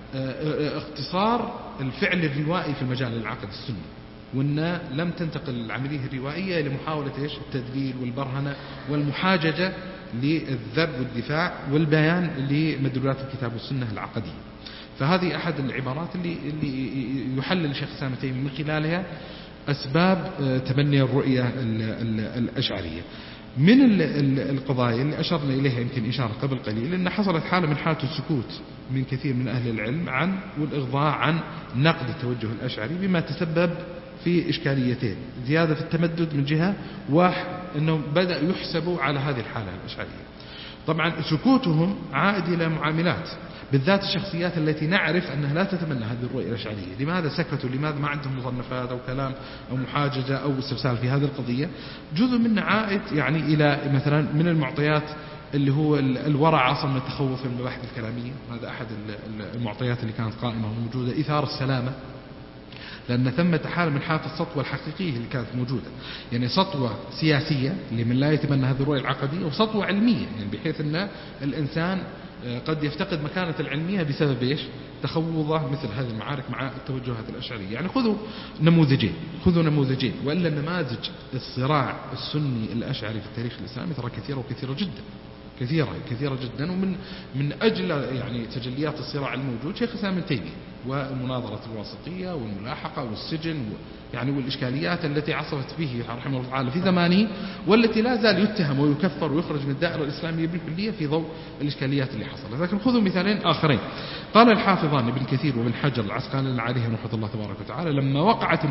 اختصار الفعل الروائي في المجال العقد السني، وأن لم تنتقل العملية الروائية لمحاولة التدليل والبرهنة والمحاججة للذب والدفاع والبيان لمدلولات الكتاب والسنة العقدية. فهذه أحد العبارات اللي يحلل الشيخ الإسلام ابن تيمية من خلالها أسباب تبني الرؤية الأشعرية. من القضايا اللي أشرنا إليها يمكن إشارة قبل قليل، أن حصلت حالة من حالة السكوت من كثير من أهل العلم عن والإغضاء عن نقد التوجه الأشعري، بما تسبب في إشكاليتين: زيادة في التمدد من جهة، وأنهم بدأوا يحسبوا على هذه الحالة الأشعرية. طبعا سكوتهم عائد إلى معاملات، بالذات الشخصيات التي نعرف أنها لا تتمنى هذه الرؤية الأشعرية. لماذا سكتوا؟ لماذا ما عندهم مصنفات أو كلام أو محاججة أو استفسار في هذه القضية؟ جزء منه عائد يعني إلى مثلا من المعطيات اللي هو الورع أصلا من التخوف في المباحث الكلامية. هذا أحد المعطيات اللي كانت قائمة وموجودة. إثار السلامة، لأن ثمة حالة من حالة السطوة الحقيقية اللي كانت موجودة، يعني سطوة سياسية لمن لا يتبنى هذه الرؤية العقدية، وسطوة علمية يعني بحيث أن الإنسان قد يفتقد مكانة العلمية بسبب إيش؟ تخوضه مثل هذه المعارك مع التوجهات الأشعرية. يعني خذوا نموذجين، وإلا نماذج الصراع السني الأشعري في التاريخ الإسلامي ترى كثيرة جدا، كثيرة جدا. ومن أجل يعني تجليات الصراع الموجود شيخ الإسلام ابن تيمية، والمناظرة الواسطية والملاحقة والسجن يعني والإشكاليات التي عصفت به رحمه الله تعالى في زمانه، والتي لا زال يتهم ويكفر ويخرج من الدائرة الإسلامية بالكلية في ضوء الإشكاليات اللي حصلت. لكن خذوا مثالين آخرين. قال الحافظان ابن كثير وابن حجر العسقلاني عليهم رحمة الله تبارك وتعالى: لما وقعت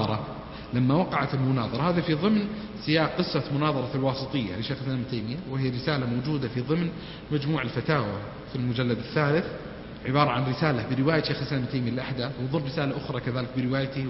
المناظرة، هذا في ضمن سياق قصة مناظرة الواسطية لشيخ الإسلام ابن تيمية، وهي رسالة موجودة في ضمن مجموع الفتاوى في المجلد الثالث، عبارة عن رسالة برواية شيخ الإسلام ابن تيمية الأحداث، وضمن رسالة أخرى كذلك بروايته،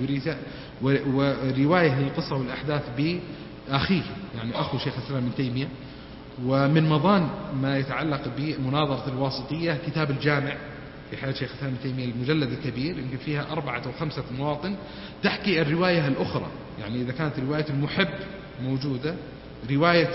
ورواية للقصة والأحداث بأخيه يعني أخو شيخ الإسلام ابن تيمية. ومن مضان ما يتعلق بمناظرة الواسطية كتاب الجامع في حياة شيخ الإسلام ابن تيمية، المجلد الكبير، يمكن فيها 4 أو 5 مواطن تحكي الرواية الأخرى. يعني إذا كانت رواية المحب موجودة، رواية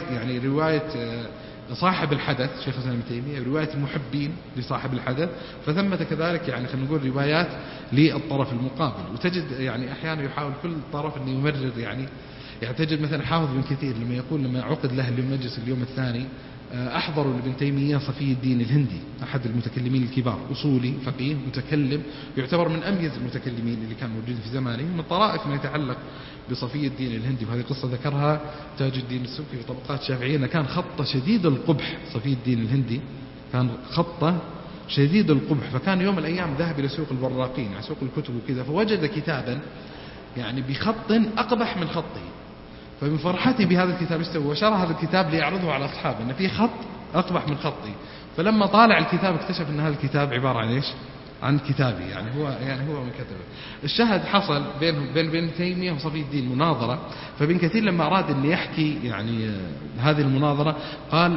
صاحب الحدث شيخ الإسلام ابن تيمية، رواية المحبين لصاحب الحدث، فثمة كذلك يعني خلينا نقول روايات للطرف المقابل. وتجد يعني أحيانا يحاول كل طرف أن يمرر يعني تجد مثلا حافظ بن كثير لما عقد له المجلس اليوم الثاني، أحضروا لابن تيمية صفي الدين الهندي، أحد المتكلمين الكبار، أصولي فقيه متكلم، يعتبر من أميز المتكلمين اللي كان موجود في زمانه. من طرائف ما يتعلق بصفي الدين الهندي، وهذه قصة ذكرها تاج الدين السبكي في طبقات الشافعية، أنه كان خطه شديد القبح. صفي الدين الهندي كان خطه شديد القبح، فكان يوم الأيام ذهب إلى سوق الوراقين، على سوق الكتب وكذا، فوجد كتابا يعني بخط أقبح من خطه، فمن فرحتي بهذا الكتاب استوى وشرى هذا الكتاب ليعرضه على أصحابه أن في خط أقبح من خطي. فلما طالع الكتاب اكتشف أن هذا الكتاب عبارة عن إيش؟ عن كتابي، يعني هو من كتبه. الشاهد حصل بين تيمية وصفي الدين مناظرة، فابن كثير لما أراد أن يحكي يعني هذه المناظرة قال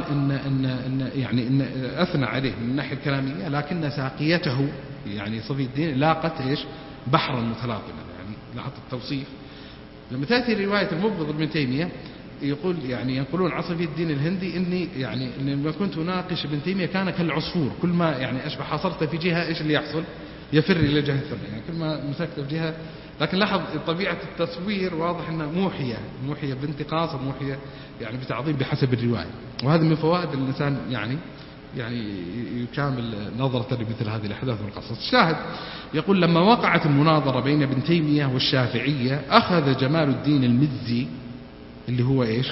إن أثنى عليه من الناحية الكلامية، لكن ساقيته يعني صفي الدين لاقت إيش؟ بحرا متلاطما. يعني لاحظ التوصيف. لما تأتي رواية المبغض ابن تيمية يقول يعني ينقلون عن صفي الدين الهندي إني يعني لما كنت أناقش ابن تيمية كان كالعصفور، كل ما يعني أشبه حصرته في جهة إيش اللي يحصل؟ يفر إلى جهة الثانية، يعني كل ما مسكته في جهة. لكن لاحظ طبيعة التصوير واضح أنها موحية بانتقاص، موحية يعني بتعظيم بحسب الرواية. وهذا من فوائد الإنسان يعني يكامل نظرة لمثل هذه الأحداث والقصص. الشاهد يقول: لما وقعت المناظرة بين ابن تيمية والشافعية، أخذ جمال الدين المزي، اللي هو إيش؟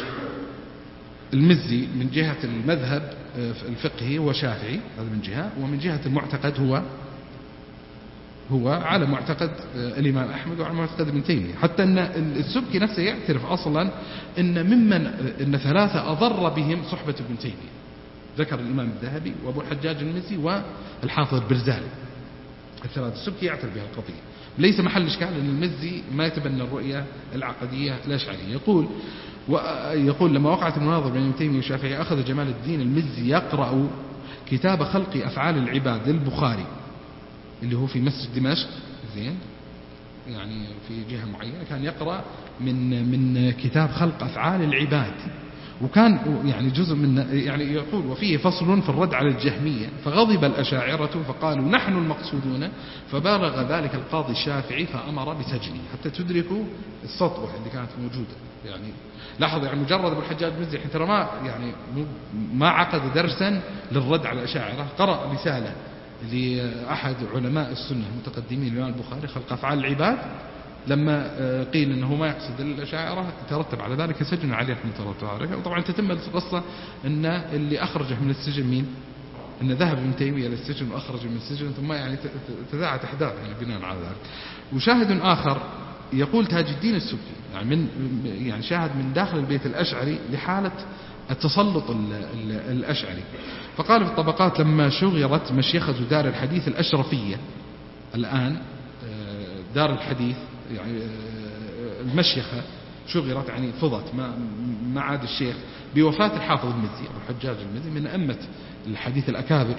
المزي من جهة المذهب الفقهي هو شافعي، هذا من جهة، ومن جهة المعتقد هو على معتقد الإمام أحمد وعلى معتقد ابن تيمية. حتى أن السبكي نفسه يعترف أصلا أن 3 أضر بهم صحبة ابن تيمية. ذكر الإمام الذهبي وأبو الحجاج المزي والحافظ البرزالي، الثلاثة. السبكي يعترف بها القضية، ليس محل إشكال أن المزي ما يتبنى الرؤية العقدية الأشعرية. يقول: لما وقعت المناظرة بين ابن تيمية والشافعي، أخذ جمال الدين المزي يقرأ كتاب خلق أفعال العباد للبخاري، اللي هو في مسجد دمشق، زين، يعني في جهة معينة، كان يقرأ من كتاب خلق أفعال العباد، وكان يعني جزء من يعني يقول وفيه فصل في الرد على الجهمية فغضب الأشاعرة فقالوا نحن المقصودون فبالغ ذلك القاضي الشافعي فأمر بسجنه حتى تدركوا السطوة اللي كانت موجودة. يعني لاحظ يعني مجرد أبو الحجاج المزي ترى ما يعني ما عقد درسا للرد على الأشاعرة، قرأ رسالة لأحد علماء السنة المتقدمين الإمام البخاري خلق أفعال العباد، لما قيل أنه ما يقصد الأشاعرة ترتب على ذلك سجن عليه رحمة الله تعالى. وطبعا تتم القصة أن اللي أخرجه من السجن مين؟ أن ذهب ابن تيمية للسجن وأخرج من السجن، ثم يعني تذاعت أحداث يعني بناء على ذلك. وشاهد آخر يقول تاج الدين السبكي يعني شاهد من داخل البيت الأشعري لحالة التسلط الأشعري، فقال في الطبقات لما شغرت مشيخة دار الحديث الأشرفية، الآن دار الحديث يعني المشيخة شغرت يعني فضت ما عاد الشيخ بوفاة الحافظ المزي أبو الحجاج المزي من أئمة الحديث الأكابر،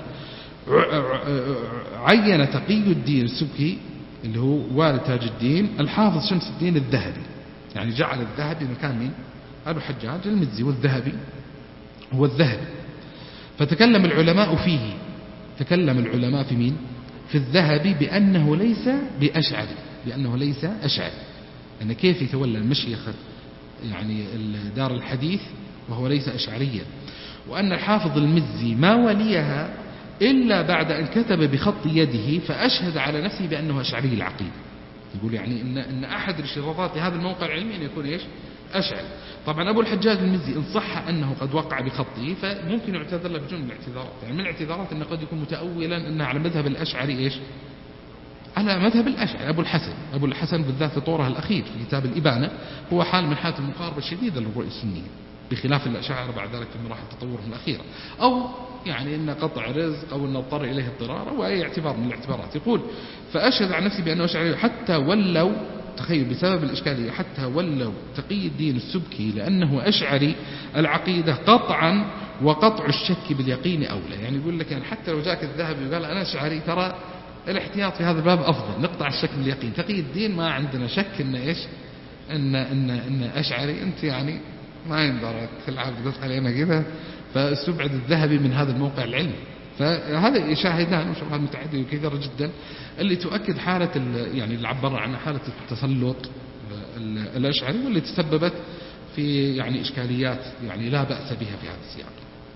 عين تقي الدين السبكي اللي هو والد تاج الدين الحافظ شمس الدين الذهبي، يعني جعل الذهبي مكان مين؟ أبو الحجاج المزي، والذهبي هو الذهبي. فتكلم العلماء فيه، تكلم العلماء في مين؟ في الذهبي بأنه ليس بأشعري، بأنه ليس أشعري، أن كيف يتولى المشيخة يعني دار الحديث وهو ليس أشعريا، وأن الحافظ المزي ما وليها إلا بعد أن كتب بخط يده فأشهد على نفسه بأنه أشعري العقيدة. يقول يعني إن أحد الاشتراطات لهذا الموقع العلمي أن يكون إيش؟ أشعري. طبعا أبو الحجاج المزي إن صح أنه قد وقع بخطه فممكن يعتذر له بجملة الاعتذارات، يعني من الاعتذارات أنه قد يكون متأولا أنه على مذهب الأشعري إيش؟ على مذهب الأشعري. أبو الحسن بالذات في طوره الأخير في كتاب الإبانة هو حال من حالة المقاربة الشديدة للرؤية السنية، بخلاف الأشاعرة بعد ذلك في مراحل تطورهم الأخيرة، أو يعني إن قطع رزق أو إن اضطر إليه اضطرار أو أي اعتبار من الاعتبارات. يقول فأشهد عن نفسي بأنه أشعري حتى ولوا، تخيل بسبب الإشكالية، حتى ولوا تقي الدين السبكي لأنه أشعري العقيدة قطعا، وقطع الشك باليقين أولى. يعني يقول لك يعني حتى لو جاك الذهبي وقال أنا أشعري ترى الاحتياط في هذا الباب أفضل، نقطع الشك باليقين. تقي الدين ما عندنا شك إن إيش؟ إن أشعري أنت يعني ما ينظر تلعب بس علينا كذا، فاستبعد الذهبي من هذا الموقع العلمي. فهذا يشاهدان وشواهد متعددة وكثيرة جدا اللي تؤكد حالة يعني اللي عبر عنها حالة التسلط الأشعري، واللي تسببت في يعني إشكاليات يعني لا بأس بها في هذا السياق.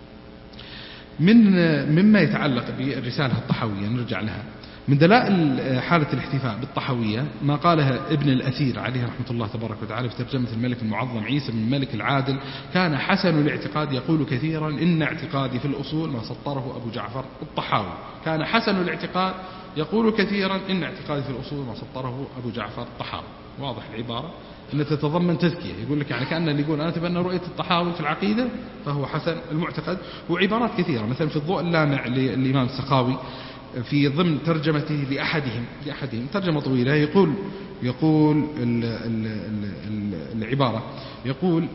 مما يتعلق بالرسالة الطحاوية نرجع لها، من دلائل حالة الاحتفاء بالطحاوية ما قالها ابن الأثير عليه رحمة الله تبارك وتعالى في ترجمة الملك المعظم عيسى بن الملك العادل: كان حسن الاعتقاد يقول كثيرا إن اعتقادي في الأصول ما سطره أبو جعفر الطحاوي. كان حسن الاعتقاد يقول كثيرا إن اعتقادي في الأصول ما سطره أبو جعفر الطحاوي. واضح العبارة أن تتضمن تزكية، يقول لك يعني كأن اللي يقول أنا أتبنى رؤية الطحاوي في العقيدة فهو حسن المعتقد. وعبارات كثيرة مثلا في الضوء اللامع للإمام السخاوي في ضمن ترجمته لأحدهم ترجمة طويلة، يقول العبارة يقول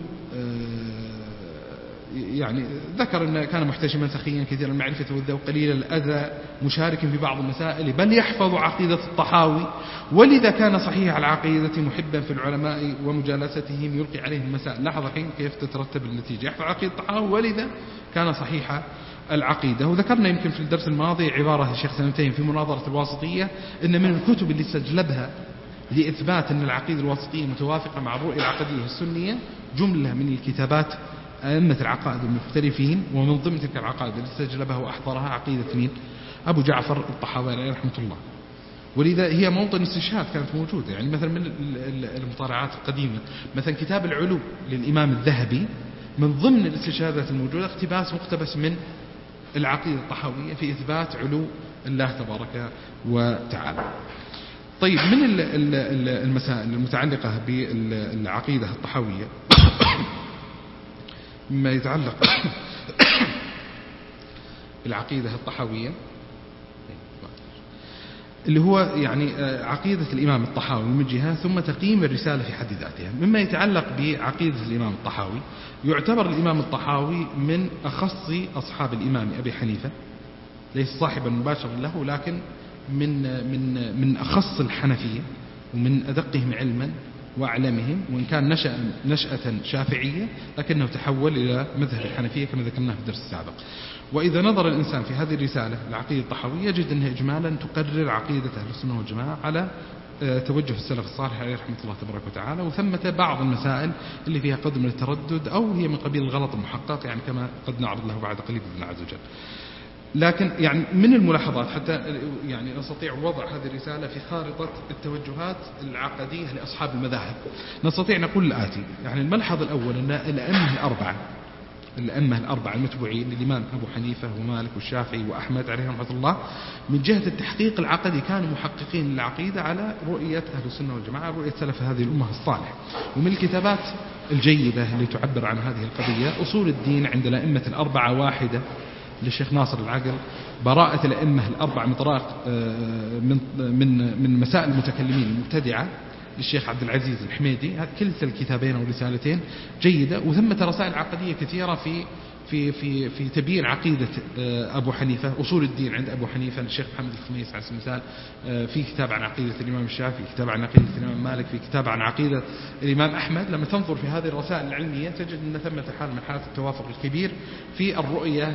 يعني ذكر أن كان محتشما سخيا كثير المعرفة والذوق قليل الأذى مشارك في بعض المسائل بل يحفظ عقيدة الطحاوي، ولذا كان صحيح العقيدة محبا في العلماء ومجالستهم يلقي عليهم المسائل. لاحظ الحين كيف تترتب النتيجة، يحفظ عقيدة الطحاوي ولذا كان صحيح العقيدة. وذكرنا يمكن في الدرس الماضي عبارة الشيخ سنتين في مناظرة الواسطية إن من الكتب اللي استجلبها لإثبات أن العقيدة الواسطية متوافقة مع الرؤية العقدية السنية جملة من الكتابات أئمة العقائد المختلفين، ومن ضمن تلك العقائد اللي استجلبها وأحضرها عقيدة مين؟ أبو جعفر الطحاوي عليه رحمة الله. ولذا هي موطن استشهاد كانت موجودة. يعني مثلا من المطالعات القديمة مثلا كتاب العلو للإمام الذهبي، من ضمن الاستشهادات الموجودة مقتبس من العقيدة الطحاوية في إثبات علو الله تبارك وتعالى. طيب من المسائل المتعلقة بالعقيدة الطحاوية مما يتعلق بالعقيدة الطحاوية اللي هو يعني عقيدة الإمام الطحاوي من جهة، ثم تقييم الرسالة في حد ذاتها. مما يتعلق بعقيدة الإمام الطحاوي، يعتبر الإمام الطحاوي من أخص أصحاب الإمام أبي حنيفة، ليس صاحبا مباشرا له لكن من أخص الحنفية ومن أدقهم علما وأعلمهم، وإن كان نشأة شافعية لكنه تحول إلى مذهب الحنفية كما ذكرناه في الدرس السابق. وإذا نظر الإنسان في هذه الرسالة العقيدة الطحاوية يجد أنها إجمالا تقرر عقيدة أهل السنة والجماعة على توجه السلف الصالح عليه رحمة الله تبارك وتعالى، وثمة بعض المسائل اللي فيها قدر من التردد أو هي من قبيل الغلط المحقق، يعني كما قد نعرض له بعد قليل بإذن الله عز وجل. لكن يعني من الملاحظات حتى يعني نستطيع وضع هذه الرسالة في خارطة التوجهات العقدية لأصحاب المذاهب، نستطيع نقول الآتي. يعني الملحظ الأول أن الأئمة الأربعة المتبوعين الإمام أبو حنيفة ومالك والشافعي وأحمد عليهم رحمة الله من جهة التحقيق العقدي كانوا محققين للعقيدة على رؤية أهل السنة والجماعة، رؤية سلف هذه الأمة الصالح. ومن الكتابات الجيدة اللي تعبر عن هذه القضية أصول الدين عند الأئمة الأربعة واحدة للشيخ ناصر العقل، براءة الأئمة الأربعة من طرائق من مسائل المتكلمين المبتدعة للشيخ عبد العزيز الحميدي. كلتا الكتابين والرسالتين جيدة، وثمة رسائل عقدية كثيرة في تبيين عقيدة أبو حنيفة. أصول الدين عند أبو حنيفة للشيخ محمد الخميس على سبيل المثال، في كتاب عن عقيدة الإمام الشافعي، في كتاب عن عقيدة الإمام مالك، في كتاب عن عقيدة الإمام أحمد. لما تنظر في هذه الرسائل العلمية تجد أن ثمة حال من حالات التوافق الكبير في الرؤية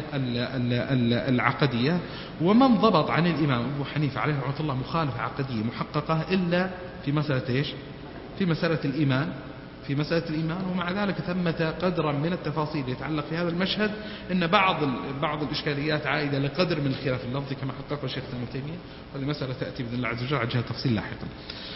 العقدية. ومن ضبط عن الإمام أبو حنيفة عليه رحمة الله مخالفة عقدية محققة إلا في مسألة إيش؟ في مسألة الإيمان، في مسألة الإيمان. ومع ذلك ثمة قدرا من التفاصيل يتعلق في هذا المشهد أن بعض الإشكاليات عائدة لقدر من الخلاف اللفظي كما حققه الشيخ ابن تيمية. هذه مسألة تأتي بإذن الله عز وجل على جهة التفصيل لاحقا.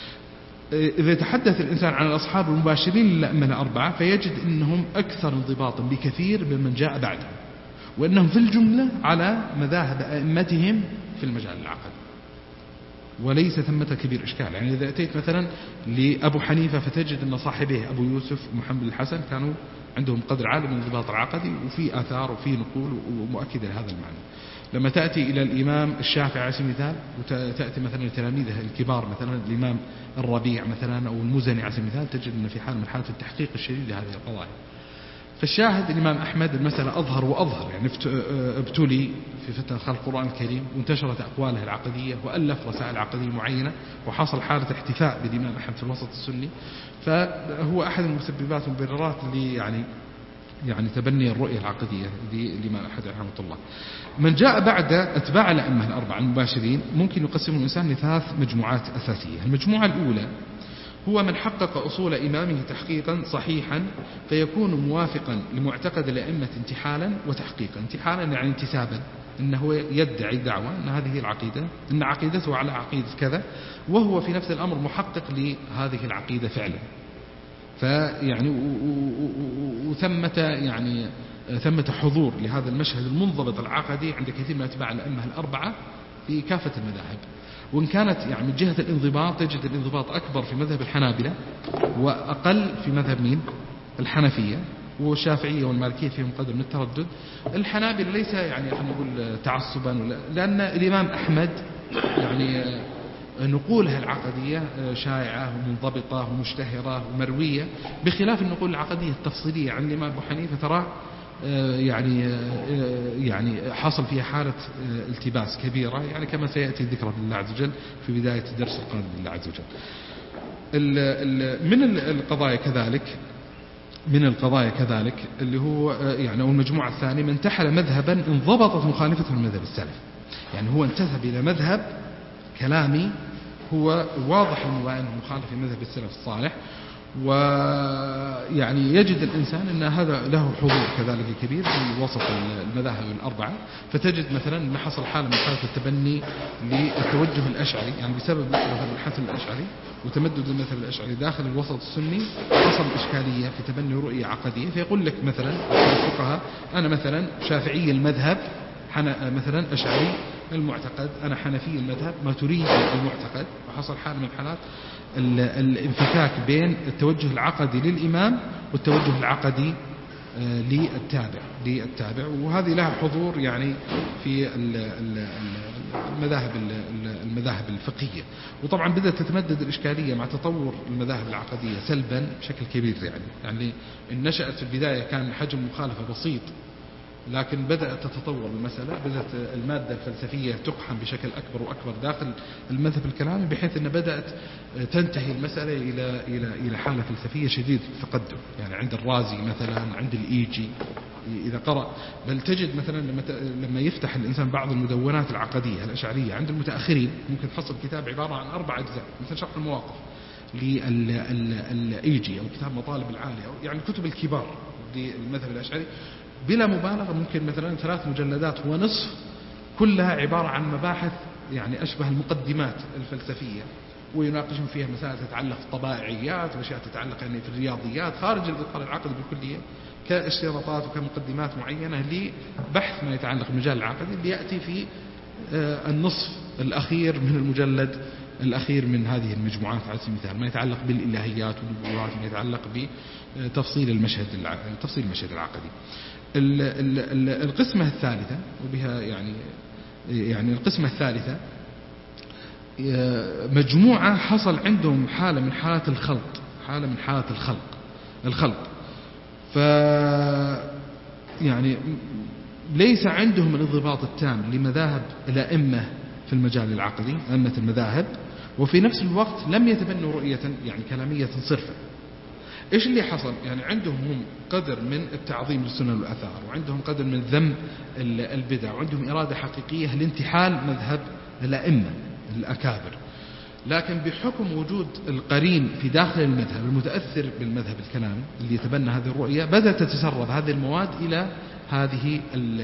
إذا تحدث الإنسان عن الأصحاب المباشرين للأئمة الأربعة فيجد أنهم أكثر انضباطا بكثير ممن جاء بعدهم، وأنهم في الجملة على مذاهب أئمتهم في المجال العقدي، وليس ثمة كبير إشكال. يعني إذا أتيت مثلا لأبو حنيفة فتجد أن صاحبه أبو يوسف ومحمد الحسن كانوا عندهم قدر عالي من الانضباط العقدي، وفي آثار وفي نقول ومؤكدة لهذا المعنى. لما تأتي إلى الإمام الشافعي على سبيل المثال وتأتي مثلا لتلاميذه الكبار مثلا الإمام الربيع مثلا أو المزني على سبيل المثال، تجد أن في حال من حالة التحقيق الشديد لهذه القضايا. فالشاهد الإمام أحمد المسألة أظهر وأظهر، يعني ابتلي في فترة خلق القرآن الكريم وانتشرت أقواله العقدية وألف رسائل عقدية معينة، وحصل حالة احتفاء بالإمام أحمد في الوسط السني. فهو أحد المسببات والمبررات اللي يعني تبني الرؤية العقدية للإمام أحمد رحمه الله. من جاء بعد أتباع الأئمة الأربعة المباشرين ممكن يقسم الإنسان لثلاث مجموعات أساسية. المجموعة الأولى هو من حقق أصول إمامه تحقيقا صحيحا فيكون موافقا لمعتقد الأئمة انتحالا وتحقيقا. انتحالا يعني انتسابا، إنه يدعي دعوة أن هذه العقيدة، أن عقيدته على عقيدة كذا، وهو في نفس الأمر محقق لهذه العقيدة فعلا. فيعني ثمة حضور لهذا المشهد المنضبط العقدي عند كثير من أتباع الأئمة الأربعة في كافة المذاهب. وإن كانت يعني من جهة الانضباط تجد الانضباط أكبر في مذهب الحنابلة وأقل في مذهب مين؟ الحنفية، والشافعية والمالكية فيهم قدر من التردد. الحنابلة ليس يعني خلينا نقول تعصبا، لأن الإمام أحمد يعني نقولها العقدية شائعة ومنضبطة ومشتهرة ومروية، بخلاف النقول العقدية التفصيلية عن الإمام أبو حنيفة ترى يعني حصل فيها حالة التباس كبيرة، يعني كما سيأتي ذكره بالله عز وجل في بداية الدرس القادم بالله عز وجل. من القضايا كذلك اللي هو يعني المجموعة الثانية من انتحل مذهبا انضبطت مخالفته من مذهب السلف. يعني هو انتسب إلى مذهب كلامي هو واضح أنه مخالف لمذهب السلف الصالح، ويعني يجد الإنسان أن هذا له حضور كذلك كبير في وسط المذاهب الأربعة. فتجد مثلا ما حصل حالة من حالة التبني للتوجه الأشعري، يعني بسبب مثلا الحسن الأشعري وتمدد المذهب الأشعري داخل الوسط السني حصل إشكالية في تبني رؤية عقدية. فيقول لك مثلا الفقهاء أنا مثلا شافعي المذهب مثلا أشعري المعتقد، أنا حنفي المذهب ماتريدي المعتقد. وحصل حال من حالات الانفكاك بين التوجه العقدي للإمام والتوجه العقدي للتابع، وهذه لها حضور يعني في المذاهب الفقهية. وطبعا بدأت تتمدد الإشكالية مع تطور المذاهب العقدية سلبا بشكل كبير. يعني إن نشأت في البداية كان حجم مخالفة بسيط لكن بدأت تتطور المسألة، بدأت المادة الفلسفية تقحم بشكل أكبر وأكبر داخل المذهب الكلامي، بحيث أن بدأت تنتهي المسألة إلى حالة فلسفية شديدة التقدم. يعني عند الرازي مثلا، عند الإيجي إذا قرأ، بل تجد مثلا لما يفتح الإنسان بعض المدونات العقدية الأشعرية عند المتأخرين ممكن تحصل كتاب عبارة عن 4 أجزاء، مثل شرح المواقف للإيجي أو كتاب مطالب العالية، أو يعني الكتب الكبار للمذهب الأشعري بلا مبالغة ممكن مثلا 3 مجلدات ونصف كلها عبارة عن مباحث يعني أشبه المقدمات الفلسفية، ويناقشون فيها مسائل تتعلق في الطبائعيات وأشياء تتعلق يعني في الرياضيات خارج الإطار العقدي بالكلية، كاشتراطات وكمقدمات معينة لبحث ما يتعلق بالمجال العقدي، اللي يأتي في النصف الأخير من المجلد الأخير من هذه المجموعات على سبيل المثال، ما يتعلق بالإلهيات والنبوات، ما يتعلق بتفصيل المشهد العقدي. القسمة الثالثة، وبها يعني القسمة الثالثة مجموعة حصل عندهم حالة من حالات الخلط، يعني ليس عندهم الانضباط التام لمذاهب الأئمة في المجال العقدي، أئمة المذاهب، وفي نفس الوقت لم يتبنوا رؤية يعني كلامية صرفة. إيش اللي حصل؟ يعني عندهم هم قدر من التعظيم للسنن والآثار، وعندهم قدر من ذم البدع، وعندهم إرادة حقيقية لانتحال مذهب الأئمة الأكابر، لكن بحكم وجود القرين في داخل المذهب المتأثر بالمذهب الكلامي اللي يتبنى هذه الرؤية، بدأت تتسرب هذه المواد إلى هذه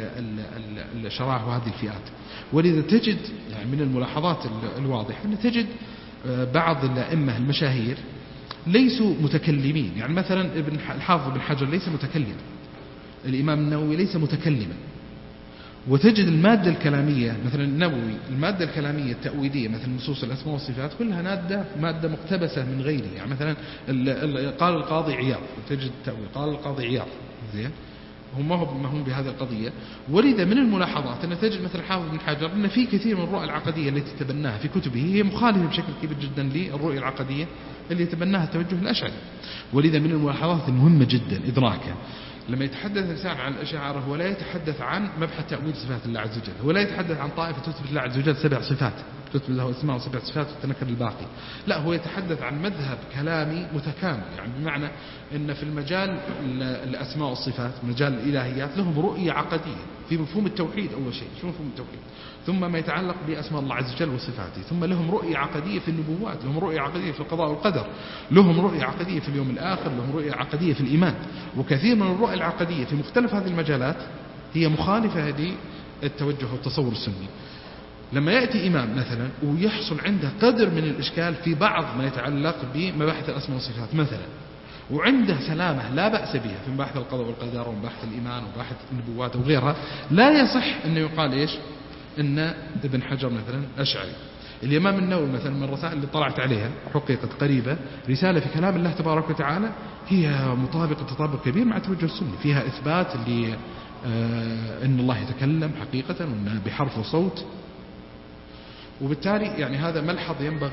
الشرائح وهذه الفئات. ولذا تجد يعني من الملاحظات الواضحة أن تجد بعض الأئمة المشاهير ليسوا متكلمين. يعني مثلا الحافظ بن حجر ليس متكلما، الإمام النووي ليس متكلما، وتجد المادة الكلامية مثلا النووي، المادة الكلامية التأويلية مثل نصوص الأسماء والصفات كلها مادة مقتبسة من غيره. يعني مثلا قال القاضي عياض، وتجد التأويل قال القاضي عياض، زين، هم ما هم بهذه القضية. ولذا من الملاحظات أن تجد مثل حافظ بن حجر أن في كثير من الرؤى العقدية التي تبناها في كتبه هي مخالفة بشكل كبير جدا للرؤية العقدية اللي يتبناها التوجه الأشعري. ولذا من الملاحظات المهمة جدا إدراكها لما يتحدث الإنسان عن الأشاعرة، هو لا يتحدث عن مبحث تأويل صفات الله عز وجل، هو لا يتحدث عن طائفة تثبت الله عز وجل 7 صفات، تثبت له اسماء و7 صفات وتنكر الباقي، لا، هو يتحدث عن مذهب كلامي متكامل. يعني بمعنى أن في المجال الأسماء والصفات، مجال الإلهيات، لهم رؤية عقدية في مفهوم التوحيد أول شيء، شو مفهوم التوحيد، ثم ما يتعلق بأسماء الله عز وجل وصفاته، ثم لهم رؤية عقدية في النبوات، لهم رؤية عقدية في القضاء والقدر، لهم رؤية عقدية في اليوم الآخر، لهم رؤية عقدية في الإيمان. وكثير من الرؤى العقدية في مختلف هذه المجالات هي مخالفة للتوجه والتصور السني. لما يأتي إمام مثلا ويحصل عنده قدر من الإشكال في بعض ما يتعلق بمباحث الأسماء والصفات مثلا، وعنده سلامة لا بأس بها في مباحث القضاء والقدر ومباحث الإيمان ومباحث النبوات وغيرها، لا يصح أن يقال إيش إن ابن حجر مثلا أشعري. الإمام النووي مثلا من الرسائل اللي طلعت عليها حقيقة قريبة رسالة في كلام الله تبارك وتعالى هي مطابقة تطابق كبير مع التوجه السني، فيها إثبات أن الله يتكلم حقيقة وأنه بحرف وصوت. وبالتالي يعني هذا ملحظ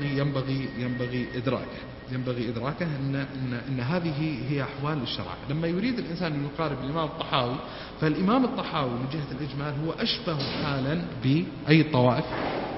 ينبغي إدراكه أن هذه هي أحوال الشرع. لما يريد الإنسان أن يقارب الإمام الطحاوي، فالإمام الطحاوي من جهة الإجمال هو أشبه حالا بأي الطوائف.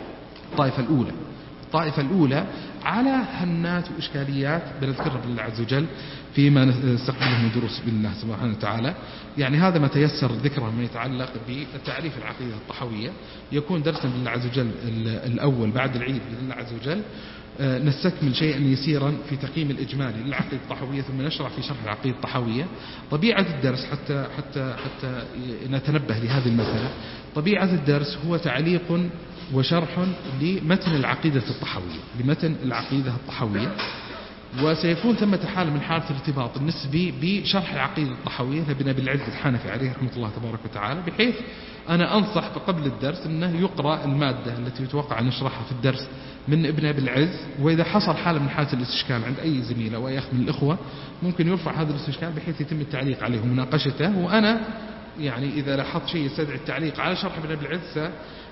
الطائفة الأولى على هنات وإشكاليات بنذكرها بالله عز وجل فيما نستقبله من دروس بالله سبحانه وتعالى. يعني هذا ما تيسر ذكره ما يتعلق بتعريف العقيدة الطحاوية، يكون درسا بالله عز وجل الأول بعد العيد بإذن الله عز وجل. نستكمل شيئا يسيرا في تقييم الإجمالي للعقيدة الطحاوية، ثم نشرح في شرح العقيدة الطحاوية. طبيعة الدرس حتى نتنبه لهذه المسألة، طبيعة الدرس هو تعليق وشرح لمتن العقيدة الطحاوية، وسيكون ثمة حالة من حالة الارتباط النسبي بشرح العقيدة الطحاوية لابن أبي العز الحنفي عليه رحمة الله تبارك وتعالى، بحيث أنا أنصح قبل الدرس أنه يقرأ المادة التي يتوقع أن نشرحها في الدرس من ابن أبي العز. وإذا حصل حالة من حالة الاستشكال عند أي زميل أو أي أخ من الإخوة ممكن يرفع هذا الاستشكال بحيث يتم التعليق عليه ومناقشته. وأنا يعني إذا لاحظت شيء يستدعي التعليق على شرح ابن أبي العز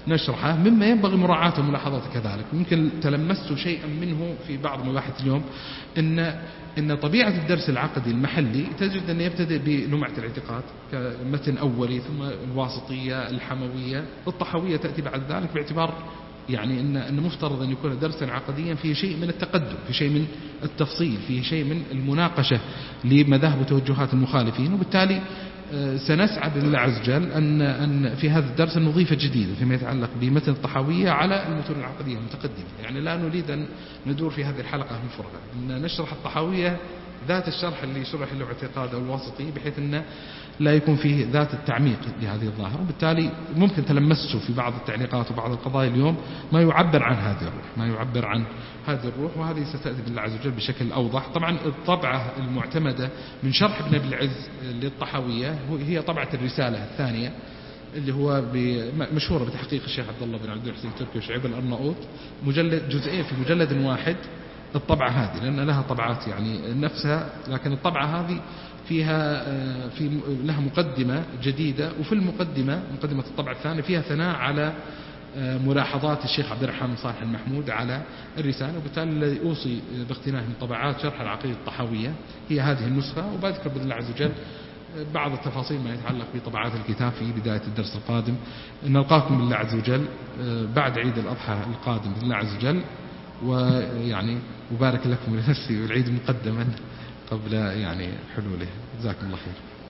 نشرحه مما ينبغي مراعاته وملاحظته كذلك. ممكن تلمست شيئا منه في بعض مباحث اليوم، إن طبيعة الدرس العقدي المحلي تجد أنه يبتدئ بلمعة الاعتقاد كمتن أولي، ثم الواسطية، الحموية، الطحوية تأتي بعد ذلك، باعتبار يعني أن مفترض أن يكون درسا عقديا فيه شيء من التقدم، فيه شيء من التفصيل، فيه شيء من المناقشة لمذاهب وتوجهات المخالفين. وبالتالي سنسعى بإذن الله عز وجل أن في هذا الدرس نضيف جديد فيما يتعلق بمتن الطحاوية على المتون العقدية المتقدمة. يعني لا نريد أن ندور في هذه الحلقة مفرغة، أن نشرح الطحاوية ذات الشرح اللي شرح له اعتقاد أو الواسطي، بحيث أنه لا يكون فيه ذات التعميق لهذه الظاهرة. وبالتالي ممكن تلمسوا في بعض التعليقات وبعض القضايا اليوم ما يعبر عن هذه الروح، ما يعبر عن هذه الروح، وهذه ستأتي بالله عز وجل بشكل أوضح. طبعا الطبعة المعتمدة من شرح ابن أبي العز للطحاوية هي طبعة الرسالة الثانية، اللي هو مشهورة بتحقيق الشيخ عبد الله بن عبد المحسن التركي وشعيب الأرناؤوط، مجلد جزئين في مجلد واحد. الطبعة هذه لأن لها طبعات يعني نفسها، لكن الطبعة هذه فيها لها مقدمة جديدة، وفي المقدمة مقدمة الطبعة الثانية فيها ثناء على ملاحظات الشيخ عبد الرحمن صالح المحمود على الرسالة. وبالتالي أوصي باقتناء من طبعات شرح العقيدة الطحاوية هي هذه النسخة، وبذكر بإذن الله عز وجل بعض التفاصيل ما يتعلق بطبعات الكتاب في بداية الدرس القادم. نلقاكم بالله عز وجل بعد عيد الأضحى القادم بإذن الله عز وجل، ويعني مبارك لكم لنفسي والعيد مقدما قبل يعني حلوله. جزاكم الله خير.